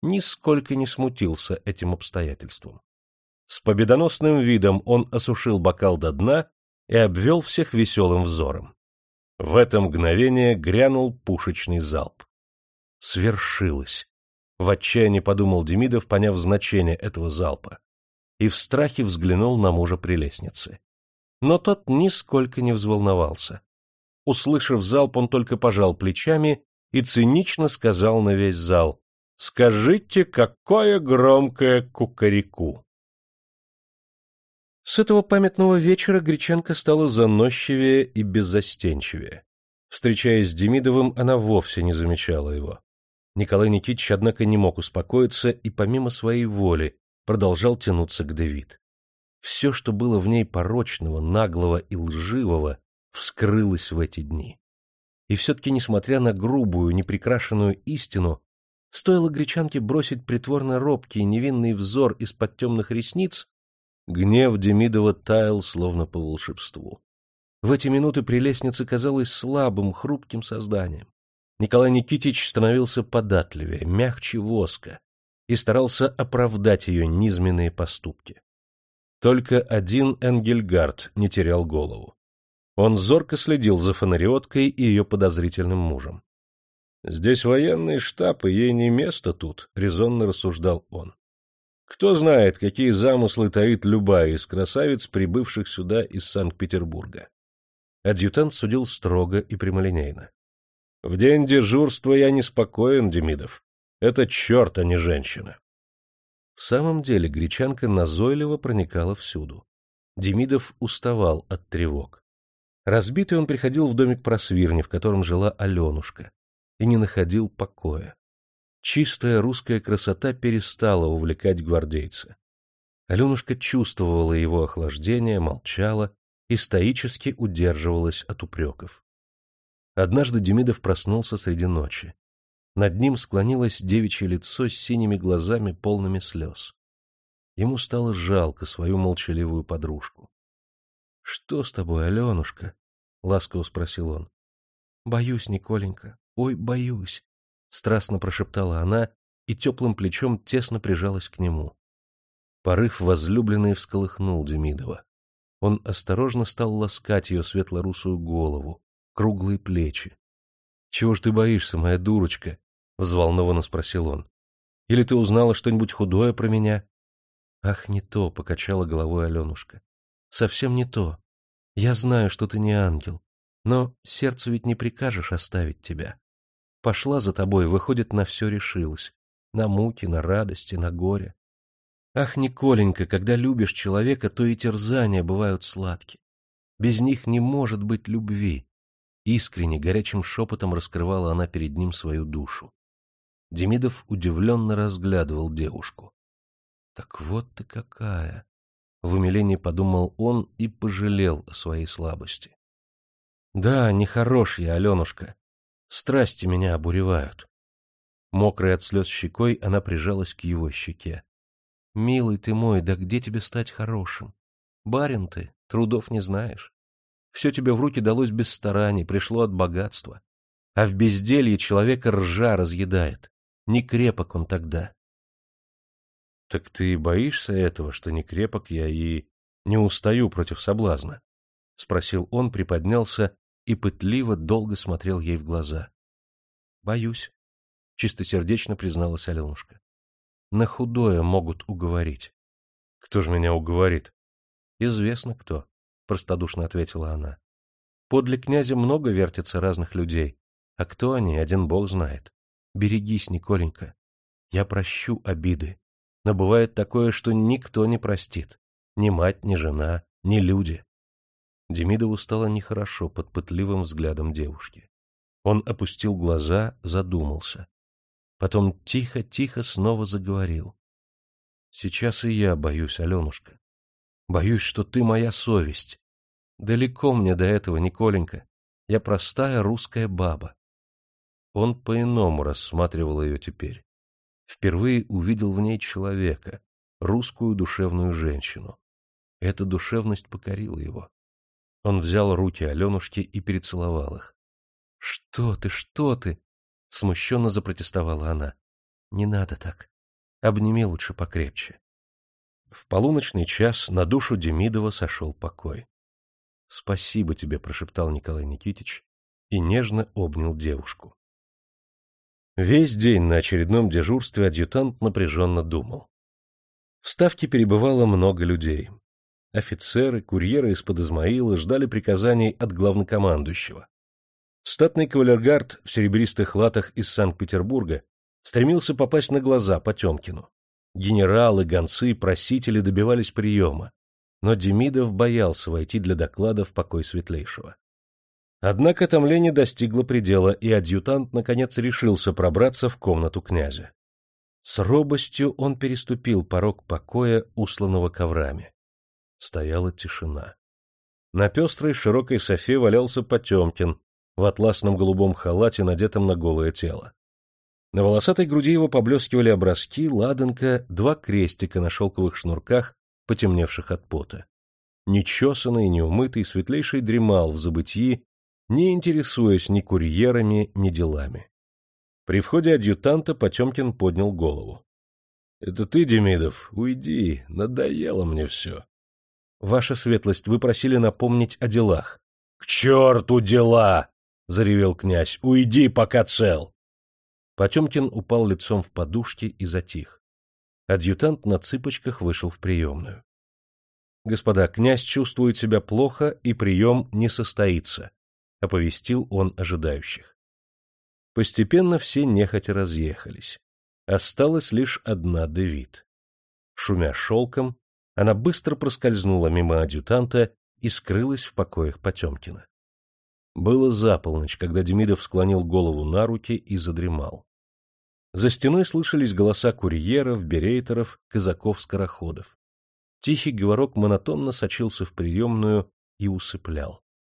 нисколько не смутился этим обстоятельством. С победоносным видом он осушил бокал до дна и обвел всех веселым взором. В это мгновение грянул пушечный залп. Свершилось! В отчаянии подумал Демидов, поняв значение этого залпа, и в страхе взглянул на мужа при лестнице. Но тот нисколько не взволновался. Услышав залп, он только пожал плечами и цинично сказал на весь зал: «Скажите, какое громкое кукареку!» С этого памятного вечера Гречанка стала заносчивее и беззастенчивее. Встречаясь с Демидовым, она вовсе не замечала его. Николай Никитич, однако, не мог успокоиться и, помимо своей воли, продолжал тянуться к Девит. Все, что было в ней порочного, наглого и лживого, вскрылось в эти дни. И все-таки, несмотря на грубую, неприкрашенную истину, стоило Гречанке бросить притворно робкий невинный взор из-под темных ресниц, гнев Демидова таял, словно по волшебству. В эти минуты прелестница казалась слабым, хрупким созданием. Николай Никитич становился податливее, мягче воска и старался оправдать ее низменные поступки. Только один Энгельгард не терял голову. Он зорко следил за фонариоткой и ее подозрительным мужем. — Здесь военный штаб, и ей не место тут, — резонно рассуждал он. Кто знает, какие замыслы таит любая из красавиц, прибывших сюда из Санкт-Петербурга. Адъютант судил строго и прямолинейно. — В день дежурства я неспокоен, Демидов. Это черт, а не женщина. В самом деле Гречанка назойливо проникала всюду. Демидов уставал от тревог. Разбитый он приходил в домик Просвирни, в котором жила Аленушка, и не находил покоя. Чистая русская красота перестала увлекать гвардейца. Аленушка чувствовала его охлаждение, молчала и стоически удерживалась от упреков. Однажды Демидов проснулся среди ночи. Над ним склонилось девичье лицо с синими глазами, полными слез. Ему стало жалко свою молчаливую подружку. — Что с тобой, Аленушка? — ласково спросил он. — Боюсь, Николенька, ой, боюсь, — страстно прошептала она и теплым плечом тесно прижалась к нему. Порыв возлюбленной всколыхнул Демидова. Он осторожно стал ласкать ее светло-русую голову, круглые плечи. — Чего ж ты боишься, моя дурочка? — взволнованно спросил он. — Или ты узнала что-нибудь худое про меня? — Ах, не то, — покачала головой Аленушка. — Совсем не то. Я знаю, что ты не ангел, но сердцу ведь не прикажешь оставить тебя. Пошла за тобой, выходит, на все решилась. На муки, на радости, на горе. Ах, Николенька, когда любишь человека, то и терзания бывают сладки. Без них не может быть любви. Искренне, горячим шепотом раскрывала она перед ним свою душу. Демидов удивленно разглядывал девушку. — Так вот ты какая! — в умилении подумал он и пожалел о своей слабости. — Да, нехорош я, Аленушка. Страсти меня обуревают. Мокрая от слез щекой, она прижалась к его щеке. — Милый ты мой, да где тебе стать хорошим? Барин ты, трудов не знаешь. Все тебе в руки далось без стараний, пришло от богатства. А в безделье человека ржа разъедает. Не крепок он тогда. — Так ты боишься этого, что не крепок я и не устаю против соблазна? — спросил он, приподнялся и пытливо долго смотрел ей в глаза. — Боюсь, — чистосердечно призналась Аленушка. — На худое могут уговорить. — Кто же меня уговорит? — Известно кто, — простодушно ответила она. — Подле князя много вертится разных людей, а кто они, один бог знает. Берегись, Николенька. Я прощу обиды, но бывает такое, что никто не простит. Ни мать, ни жена, ни люди. Демидову стало нехорошо под пытливым взглядом девушки. Он опустил глаза, задумался. Потом тихо-тихо снова заговорил. — Сейчас и я боюсь, Аленушка. Боюсь, что ты моя совесть. Далеко мне до этого, Николенька. Я простая русская баба. Он по-иному рассматривал ее теперь. Впервые увидел в ней человека, русскую душевную женщину. Эта душевность покорила его. Он взял руки Аленушки и перецеловал их. — Что ты, что ты? — смущенно запротестовала она. — Не надо так.
Обними лучше покрепче. В полуночный час на душу Демидова сошел покой. — Спасибо тебе, — прошептал Николай Никитич и нежно обнял девушку. Весь день на очередном дежурстве адъютант напряженно думал. В Ставке перебывало много людей. Офицеры, курьеры из-под Измаила ждали приказаний от главнокомандующего. Статный кавалергард в серебристых латах из Санкт-Петербурга стремился попасть на глаза Потемкину. Генералы, гонцы, просители добивались приема, но Демидов боялся войти для доклада в покой Светлейшего. Однако томление достигло предела, и адъютант наконец решился пробраться в комнату князя. С робостью он переступил порог покоя, усланного коврами. Стояла тишина. На пестрой широкой софе валялся Потемкин в атласном голубом халате, надетом на голое тело. На волосатой груди его поблескивали образки, ладанка, два крестика на шелковых шнурках, потемневших от пота. Нечесанный, неумытый, Светлейший дремал в забытьи, не интересуясь ни курьерами, ни делами. При входе адъютанта Потемкин поднял голову. — Это ты, Демидов? Уйди, надоело мне все. — Ваша светлость, вы просили напомнить о делах. — К черту дела! — заревел князь. — Уйди, пока цел! Потемкин упал лицом в подушки и затих. Адъютант на цыпочках вышел в приемную. — Господа, князь чувствует себя плохо, и прием не состоится, — оповестил он ожидающих. Постепенно все нехотя разъехались. Осталась лишь одна Девит. Шумя шелком, она быстро проскользнула мимо адъютанта и скрылась в покоях Потемкина. Было за полночь, когда Демидов склонил голову на руки и задремал. За стеной слышались голоса курьеров, берейтеров, казаков-скороходов. Тихий говорок монотонно сочился в приемную и усыплял.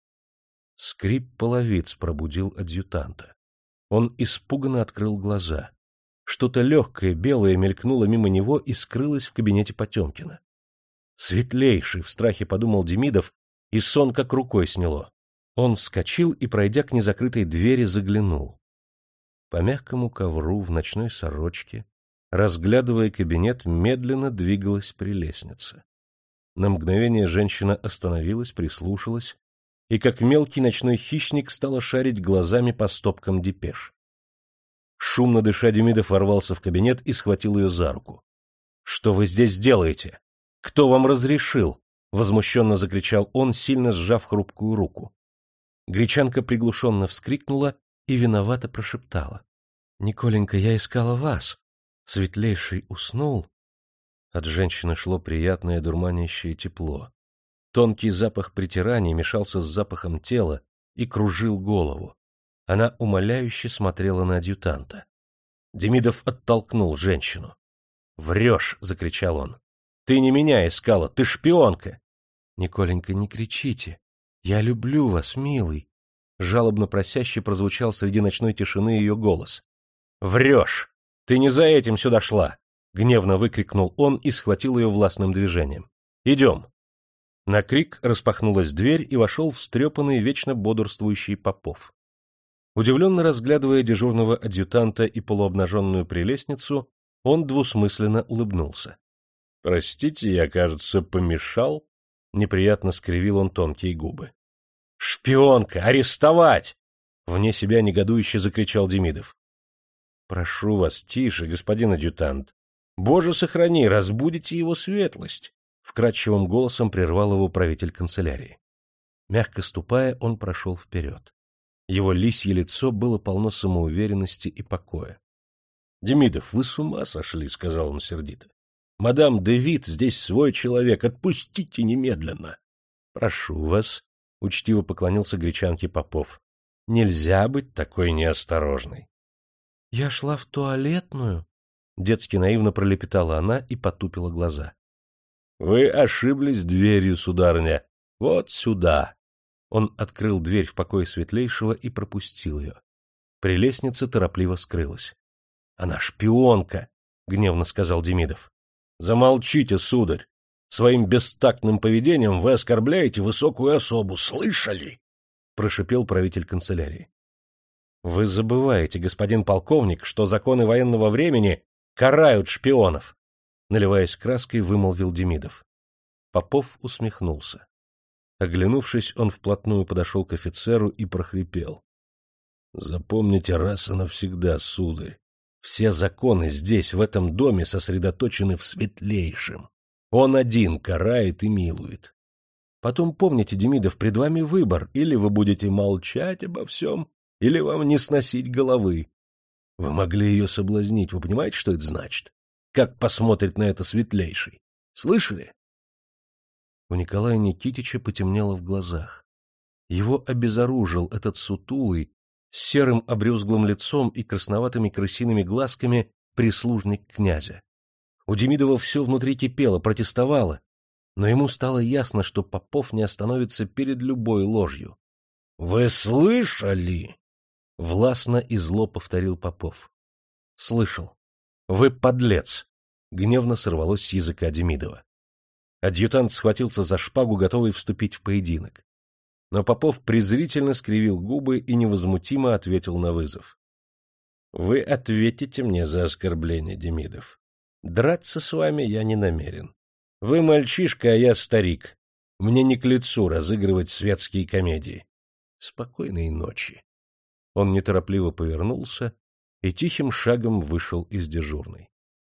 Скрип половиц пробудил адъютанта. Он испуганно открыл глаза. Что-то легкое, белое мелькнуло мимо него и скрылось в кабинете Потемкина. Светлейший, в страхе подумал Демидов, и сон как рукой сняло. Он вскочил и, пройдя к незакрытой двери, заглянул. По мягкому ковру в ночной сорочке, разглядывая кабинет, медленно двигалась прелестница. На мгновение женщина остановилась, прислушалась, и, как мелкий ночной хищник, стала шарить глазами по стопкам депеш. Шумно дыша, Демидов ворвался в кабинет и схватил ее за руку. — Что вы здесь делаете? Кто вам разрешил? — возмущенно закричал он, сильно сжав хрупкую руку. Гречанка приглушенно вскрикнула и виновато прошептала. — Николенька, я искала вас. Светлейший уснул. От женщины шло приятное дурманящее тепло. Тонкий запах притираний мешался с запахом тела и кружил голову. Она умоляюще смотрела на адъютанта. Демидов оттолкнул женщину. — Врешь! — закричал он. — Ты не меня искала, ты шпионка! — Николенька, не кричите. Я люблю вас, милый. Жалобно просяще прозвучал среди ночной тишины ее голос. — Врешь! Ты не за этим сюда шла! — гневно выкрикнул он и схватил ее властным движением. — Идем! На крик распахнулась дверь, и вошел встрепанный, вечно бодрствующий Попов. Удивленно разглядывая дежурного адъютанта и полуобнаженную прелестницу, он двусмысленно улыбнулся. — Простите, я, кажется, помешал? — неприятно скривил он тонкие губы. — Шпионка! Арестовать! — вне себя негодующе закричал Демидов. — Прошу вас, тише, господин адъютант. Боже, сохрани, разбудите его светлость! — вкрадчивым голосом прервал его правитель канцелярии. Мягко ступая, он прошел вперед. Его лисье лицо было полно самоуверенности и покоя. — Демидов, вы с ума сошли, — сказал он сердито. — Мадам Девит здесь свой человек, отпустите немедленно. — Прошу вас, — учтиво поклонился гречанке Попов. — Нельзя быть такой неосторожной. — Я шла в туалетную, — детски наивно пролепетала она и потупила глаза. — Вы ошиблись дверью, сударыня. Вот сюда. Он открыл дверь в покой Светлейшего и пропустил ее. Прелестница торопливо скрылась. — Она шпионка, — гневно сказал Демидов. — Замолчите, сударь. Своим бестактным поведением вы оскорбляете высокую особу. Слышали? — прошипел правитель канцелярии. — Вы забываете, господин полковник, что законы военного времени
Карают шпионов! — наливаясь краской, вымолвил Демидов. Попов усмехнулся. Оглянувшись, он вплотную подошел к офицеру и прохрипел. — Запомните раз и навсегда, сударь, все законы здесь, в этом доме, сосредоточены в светлейшем. Он один карает и милует. Потом помните, Демидов, пред вами выбор, или вы будете молчать обо всем, или вам не сносить головы. Вы могли ее соблазнить, вы понимаете, что это значит? Как посмотрит на это светлейший? Слышали?
У Николая Никитича потемнело в глазах. Его обезоружил этот сутулый, с серым обрюзглым лицом и красноватыми крысиными глазками прислужник князя. У Демидова все внутри кипело, протестовало, но ему стало ясно, что Попов не остановится перед любой ложью. — Вы слышали? — властно и зло повторил Попов. — Слышал. — Вы подлец! — гневно сорвалось с языка Демидова. Адъютант схватился за шпагу, готовый вступить в поединок. Но Попов презрительно скривил губы и невозмутимо ответил на вызов. — Вы ответите мне за оскорбление, Демидов. Драться с вами я не намерен. Вы мальчишка, а я старик. Мне не к лицу разыгрывать светские комедии. Спокойной ночи. Он неторопливо повернулся и тихим шагом вышел из дежурной.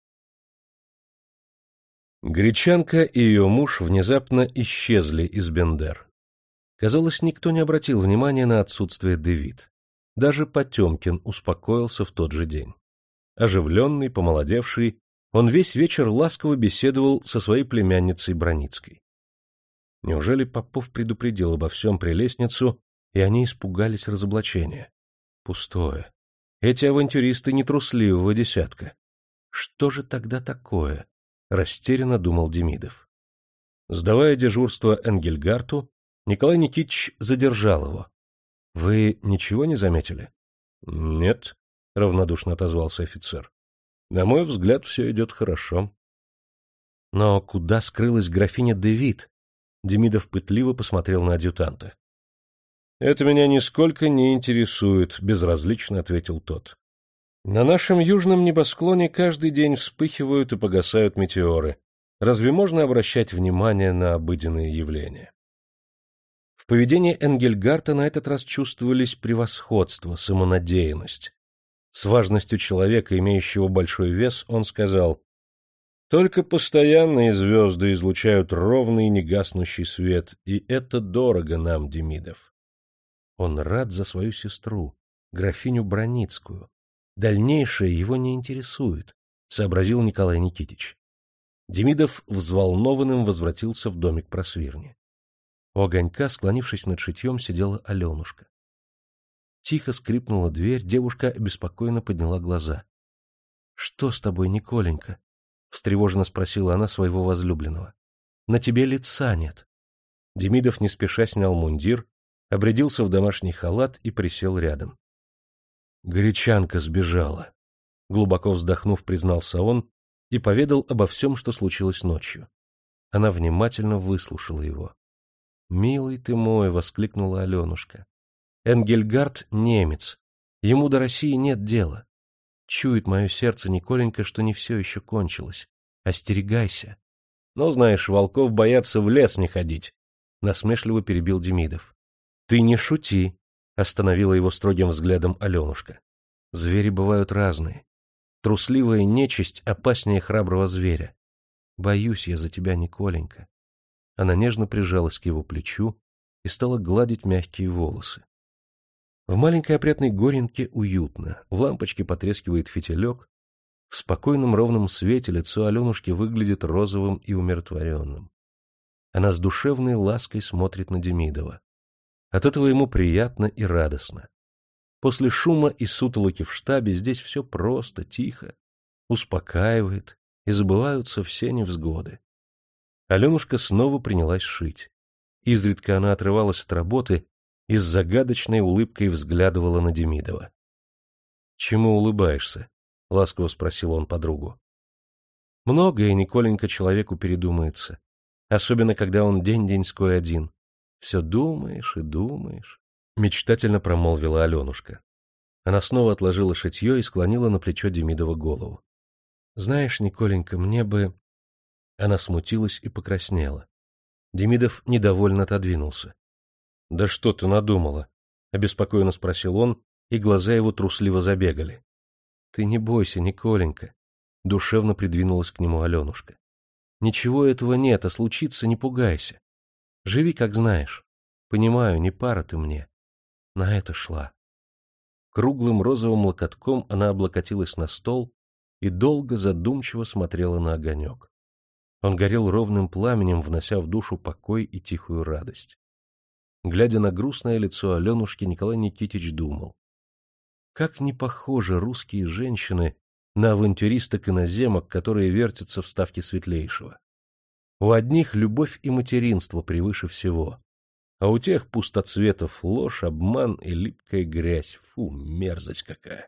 Гречанка и ее муж внезапно исчезли из Бендер. Казалось, никто не обратил внимания на отсутствие Девит. Даже Потемкин успокоился в тот же день. Оживленный, помолодевший, он весь вечер ласково беседовал со своей племянницей Броницкой. Неужели Попов предупредил обо всем прелестницу, и они испугались разоблачения? Пустое. Эти авантюристы нетрусливого десятка. Что же тогда такое? Растерянно думал Демидов. Сдавая дежурство Энгельгарту, Николай Никитич задержал его. — Вы ничего не заметили? — Нет, — равнодушно отозвался офицер. — На мой взгляд, все идет хорошо. — Но куда скрылась графиня Девит? Демидов пытливо посмотрел на адъютанта. — Это меня нисколько не интересует, — безразлично ответил тот. На нашем южном небосклоне каждый день вспыхивают и погасают метеоры. Разве можно обращать внимание на обыденные явления? В поведении Энгельгарта на этот раз чувствовались превосходство, самонадеянность. С важностью человека, имеющего большой вес, он сказал: «Только постоянные звезды излучают ровный негаснущий свет, и это дорого нам, Демидов». Он рад за свою сестру, графиню Броницкую. Дальнейшее его не интересует, — сообразил Николай Никитич. Демидов взволнованным возвратился в домик Просвирни. У огонька, склонившись над шитьем, сидела Аленушка. Тихо скрипнула дверь, девушка беспокойно подняла глаза. — Что с тобой, Николенька? — встревоженно спросила она своего возлюбленного. — На тебе лица нет. Демидов не спеша снял мундир, обрядился в домашний халат и присел рядом. Гречанка сбежала. Глубоко вздохнув, признался он и поведал обо всем, что случилось ночью. Она внимательно выслушала его. — Милый ты мой! — воскликнула Аленушка. — Энгельгарт — немец. Ему до России нет дела. Чует мое сердце, Николенька, что не все еще кончилось. Остерегайся. — Но, знаешь, волков боятся в лес не ходить, — насмешливо перебил Демидов. — Ты не шути, — остановила его строгим взглядом Аленушка. — Звери бывают разные. Трусливая нечисть опаснее храброго зверя. Боюсь я за тебя, Николенька. Она нежно прижалась к его плечу и стала гладить мягкие волосы. В маленькой опрятной горенке уютно, в лампочке потрескивает фитилек, в спокойном ровном свете лицо Аленушки выглядит розовым и умиротворенным. Она с душевной лаской смотрит на Демидова. От этого ему приятно и радостно. После шума и сутолоки в штабе здесь все просто, тихо, успокаивает, и забываются все невзгоды. Аленушка снова принялась шить. Изредка она отрывалась от работы и с загадочной улыбкой взглядывала на Демидова. — Чему улыбаешься? — ласково спросил он подругу. — Многое, Николенька, человеку передумается, особенно когда он день-деньской один. Все думаешь и думаешь, — мечтательно промолвила Аленушка. Она снова отложила шитье и склонила на плечо Демидова голову. — Знаешь, Николенька, мне бы... Она смутилась и покраснела. Демидов недовольно отодвинулся. — Да что ты надумала? — обеспокоенно спросил он, и глаза его трусливо забегали. — Ты не бойся, Николенька, — душевно придвинулась к нему Аленушка. — Ничего этого нет, а случится, не пугайся. Живи, как знаешь. Понимаю, не пара ты мне. На это шла. Круглым розовым локотком она облокотилась на стол и долго задумчиво смотрела на огонек. Он горел ровным пламенем, внося в душу покой и тихую радость. Глядя на грустное лицо Аленушки, Николай Никитич думал: как не похожи русские женщины на авантюристок-иноземок, которые вертятся в ставке Светлейшего. У одних любовь и материнство превыше всего, а у тех пустоцветов ложь, обман и липкая грязь. Фу, мерзость какая!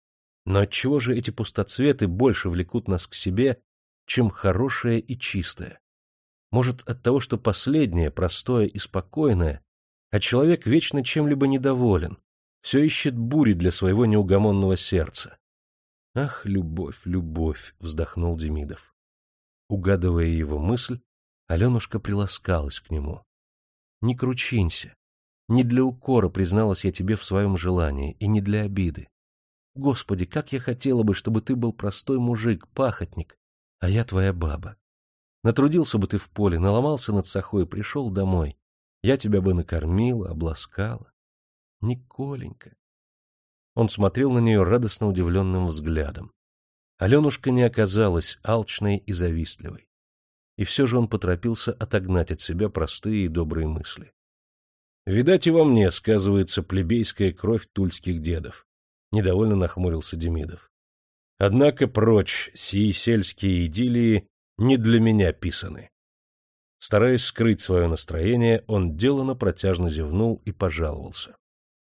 Но отчего же эти пустоцветы больше влекут нас к себе, чем хорошее и чистое? Может, от того, что последнее, простое и спокойное, а человек вечно чем-либо недоволен, все ищет бури для своего неугомонного сердца. «Ах, любовь, любовь!» — вздохнул Демидов. Угадывая его мысль, Аленушка приласкалась к нему. «Не кручинься. Не для укора призналась я тебе в своем желании, и не для обиды. Господи, как я хотела бы, чтобы ты был простой мужик, пахотник, а я твоя баба. Натрудился бы ты в поле, наломался над сахой, пришел домой. Я тебя бы накормила, обласкала. Николенька». Он смотрел на нее радостно удивленным взглядом. Аленушка не оказалась алчной и завистливой. И все же он поторопился отогнать от себя простые и добрые мысли. «Видать, и во мне сказывается плебейская кровь тульских дедов», — недовольно нахмурился Демидов. «Однако прочь, сии сельские идиллии не для меня писаны». Стараясь скрыть свое настроение, он деланно протяжно зевнул и пожаловался: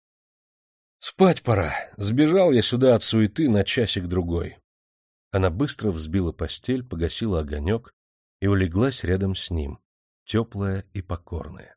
«Спать пора. Сбежал я сюда от суеты на часик-другой». Она быстро взбила постель, погасила огонек и улеглась рядом с ним, теплая и покорная.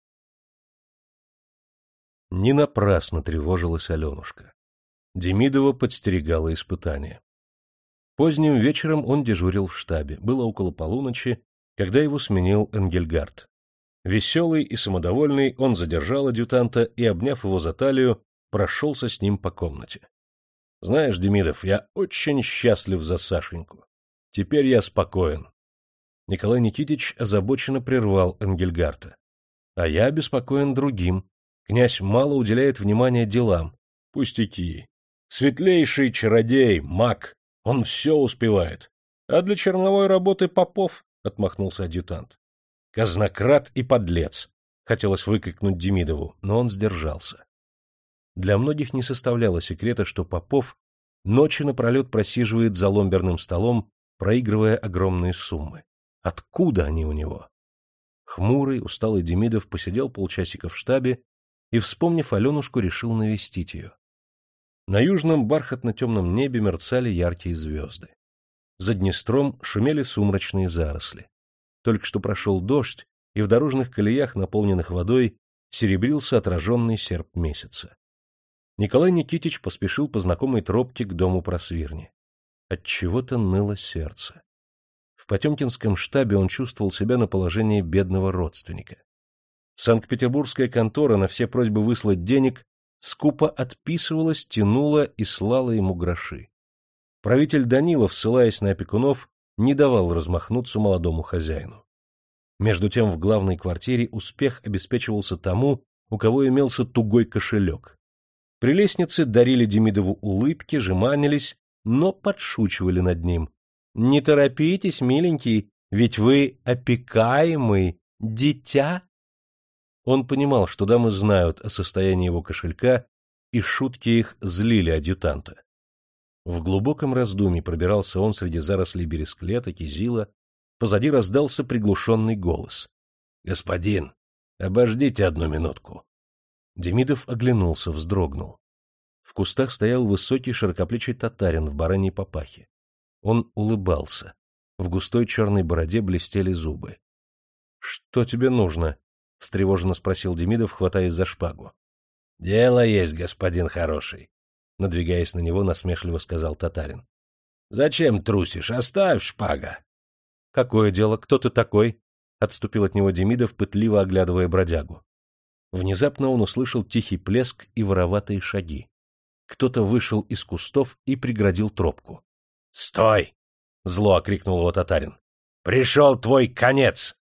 Не напрасно тревожилась Аленушка. Демидова подстерегала испытание. Поздним вечером он дежурил в штабе. Было около полуночи, когда его сменил Энгельгард. Веселый и самодовольный, он задержал адъютанта и, обняв его за талию, прошелся с ним по комнате. — Знаешь, Демидов, я очень счастлив за Сашеньку. Теперь я спокоен. Николай Никитич озабоченно прервал Энгельгарта. — А я обеспокоен другим. Князь мало уделяет внимания делам. Пустяки. Светлейший чародей, маг. Он все успевает. А для черновой работы Попов, — отмахнулся адъютант. — Казнократ и подлец, — хотелось выкрикнуть Демидову, но он сдержался. Для многих не составляло секрета, что Попов ночи напролет просиживает за ломберным столом, проигрывая огромные суммы. Откуда они у него? Хмурый, усталый Демидов посидел полчасика в штабе и, вспомнив Аленушку, решил навестить ее. На южном бархатно-темном небе мерцали яркие звезды. За Днестром шумели сумрачные заросли. Только что прошел дождь, и в дорожных колеях, наполненных водой, серебрился отраженный серп месяца. Николай Никитич поспешил по знакомой тропке к дому просвирни. Отчего-то ныло сердце. В потемкинском штабе он чувствовал себя на положении бедного родственника. Санкт-Петербургская контора на все просьбы выслать денег скупо отписывалась, тянула и слала ему гроши. Правитель Данилов, ссылаясь на опекунов, не давал размахнуться молодому хозяину. Между тем в главной квартире успех обеспечивался тому, у кого имелся тугой кошелек. Прелестницы дарили Демидову улыбки, жеманились, но подшучивали над ним. «Не торопитесь, миленький, ведь вы опекаемый, дитя». Он понимал, что дамы знают о состоянии его кошелька, и шутки их злили адъютанта. В глубоком раздумье пробирался он среди зарослей бересклета, кизила. Позади раздался приглушенный голос. — Господин, обождите одну минутку. Демидов оглянулся, вздрогнул. В кустах стоял высокий широкоплечий татарин в бараньей папахе. Он улыбался. В густой черной бороде блестели зубы. — Что тебе нужно? — встревоженно спросил Демидов, хватаясь за шпагу. — Дело есть, господин хороший, — надвигаясь на него, насмешливо сказал татарин. —
Зачем трусишь? Оставь, шпага.
— Какое дело? Кто ты такой? — отступил от него Демидов, пытливо оглядывая бродягу. Внезапно он услышал тихий плеск и вороватые шаги. Кто-то вышел из кустов и преградил тропку. — Стой! — зло окрикнул его татарин. — Пришел твой конец!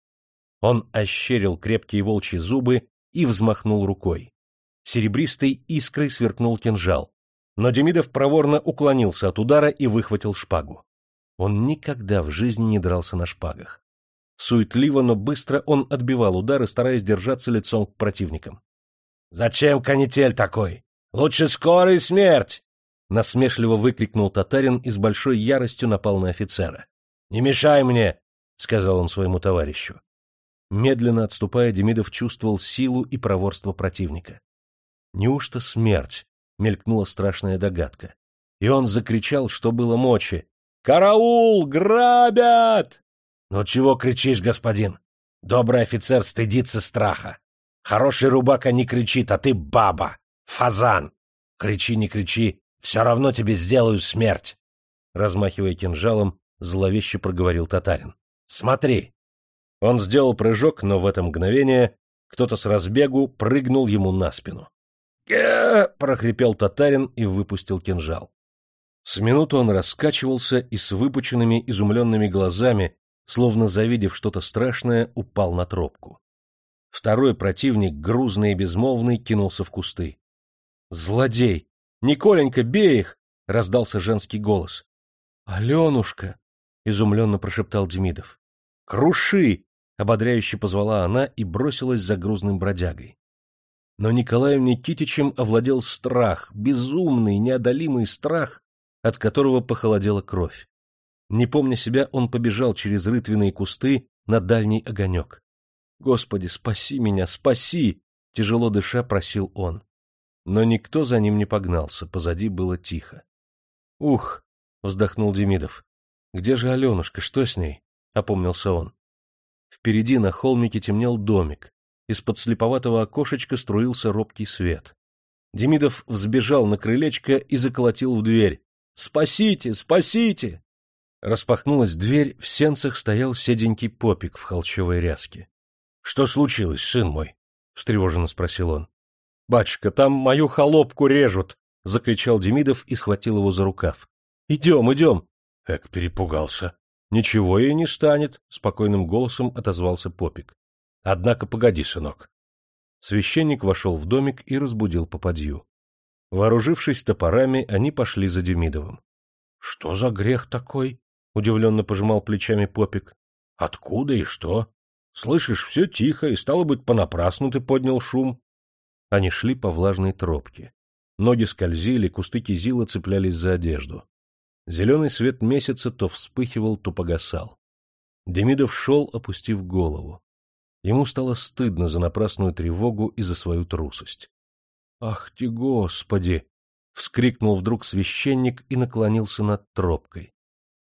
Он ощерил крепкие волчьи зубы и взмахнул рукой. Серебристой искрой сверкнул кинжал, но Демидов проворно уклонился от удара и выхватил шпагу. Он никогда в жизни не дрался на шпагах. Суетливо, но быстро он отбивал удары, стараясь держаться лицом к противникам. — Зачем канитель такой? Лучше скорая смерть! — насмешливо выкрикнул татарин и с большой яростью напал на офицера. — Не мешай мне! — сказал он своему товарищу. Медленно отступая, Демидов чувствовал силу и проворство противника. Неужто смерть? — мелькнула страшная догадка. И он закричал, что было мочи. — Караул! Грабят! — Ну чего кричишь, господин? Добрый офицер стыдится страха. Хороший рубака не кричит, а ты баба, фазан. Кричи, не кричи, все равно тебе сделаю смерть. Размахивая кинжалом, зловеще проговорил татарин. — Смотри! Он сделал прыжок, но в это мгновение кто-то с разбегу прыгнул ему на спину. «Ге!» — прохрипел татарин и выпустил кинжал. С минуту он раскачивался и с выпученными изумленными глазами, словно завидев что-то страшное, упал на тропку. Второй противник, грузный и безмолвный, кинулся в кусты. «Злодей! Николенька, бей их!» — раздался женский голос. «Аленушка!» — изумленно прошептал Демидов. «Круши!» — ободряюще позвала она и бросилась за грузным бродягой. Но Николаем Никитичем овладел страх, безумный, неодолимый страх, от которого похолодела кровь. Не помня себя, он побежал через рытвенные кусты на дальний огонек. «Господи, спаси меня, спаси!» — тяжело дыша просил он. Но никто за ним не погнался, позади было тихо. «Ух!» — вздохнул Демидов. «Где же Аленушка, что с ней?» — опомнился он. Впереди на холмике темнел домик. Из-под слеповатого окошечка струился робкий свет. Демидов взбежал на крылечко и заколотил в дверь. «Спасите! Спасите!» Распахнулась дверь, в сенцах стоял седенький попик в холщовой ряске. — Что случилось, сын мой? — встревоженно спросил он. — Батюшка, там мою холопку режут! — закричал Демидов и схватил его за рукав. — Идем, идем! Эк, перепугался. — Ничего ей не станет, — спокойным голосом отозвался попик. — Однако погоди, сынок. Священник вошел в домик и разбудил попадью. Вооружившись топорами, они пошли за Демидовым. — Что за грех такой? — удивленно пожимал плечами попик. — Откуда и что? Слышишь, все тихо, и, стало быть, понапрасну ты поднял шум. Они шли по влажной тропке. Ноги скользили, кусты кизила цеплялись за одежду. Зеленый свет месяца то вспыхивал, то погасал. Демидов шел, опустив голову. Ему стало стыдно за напрасную тревогу и за свою трусость. — Ах ты, Господи! — вскрикнул вдруг священник и наклонился над тропкой.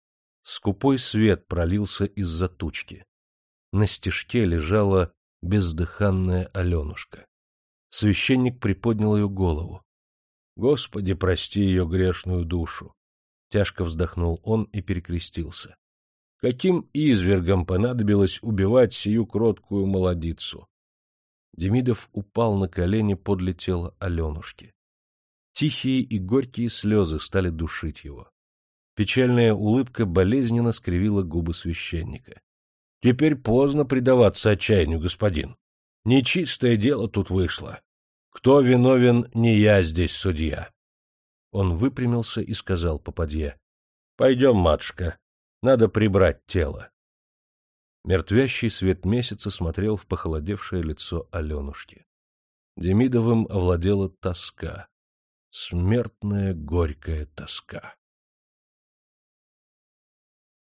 Скупой свет пролился из-за тучки. На стежке лежала бездыханная Аленушка. Священник приподнял ее голову. — Господи, прости ее грешную душу! Тяжко вздохнул он и перекрестился. Каким извергам понадобилось убивать сию кроткую молодицу? Демидов упал на колени подле тела Аленушки. Тихие и горькие слезы стали душить его. Печальная улыбка болезненно скривила губы священника. — Теперь поздно предаваться отчаянию, господин. Нечистое дело тут вышло. Кто виновен, не я здесь судья. Он выпрямился и сказал попадье: — Пойдем, матушка, надо прибрать тело. Мертвящий свет месяца смотрел в похолодевшее лицо Аленушки. Демидовым овладела тоска, смертная горькая тоска.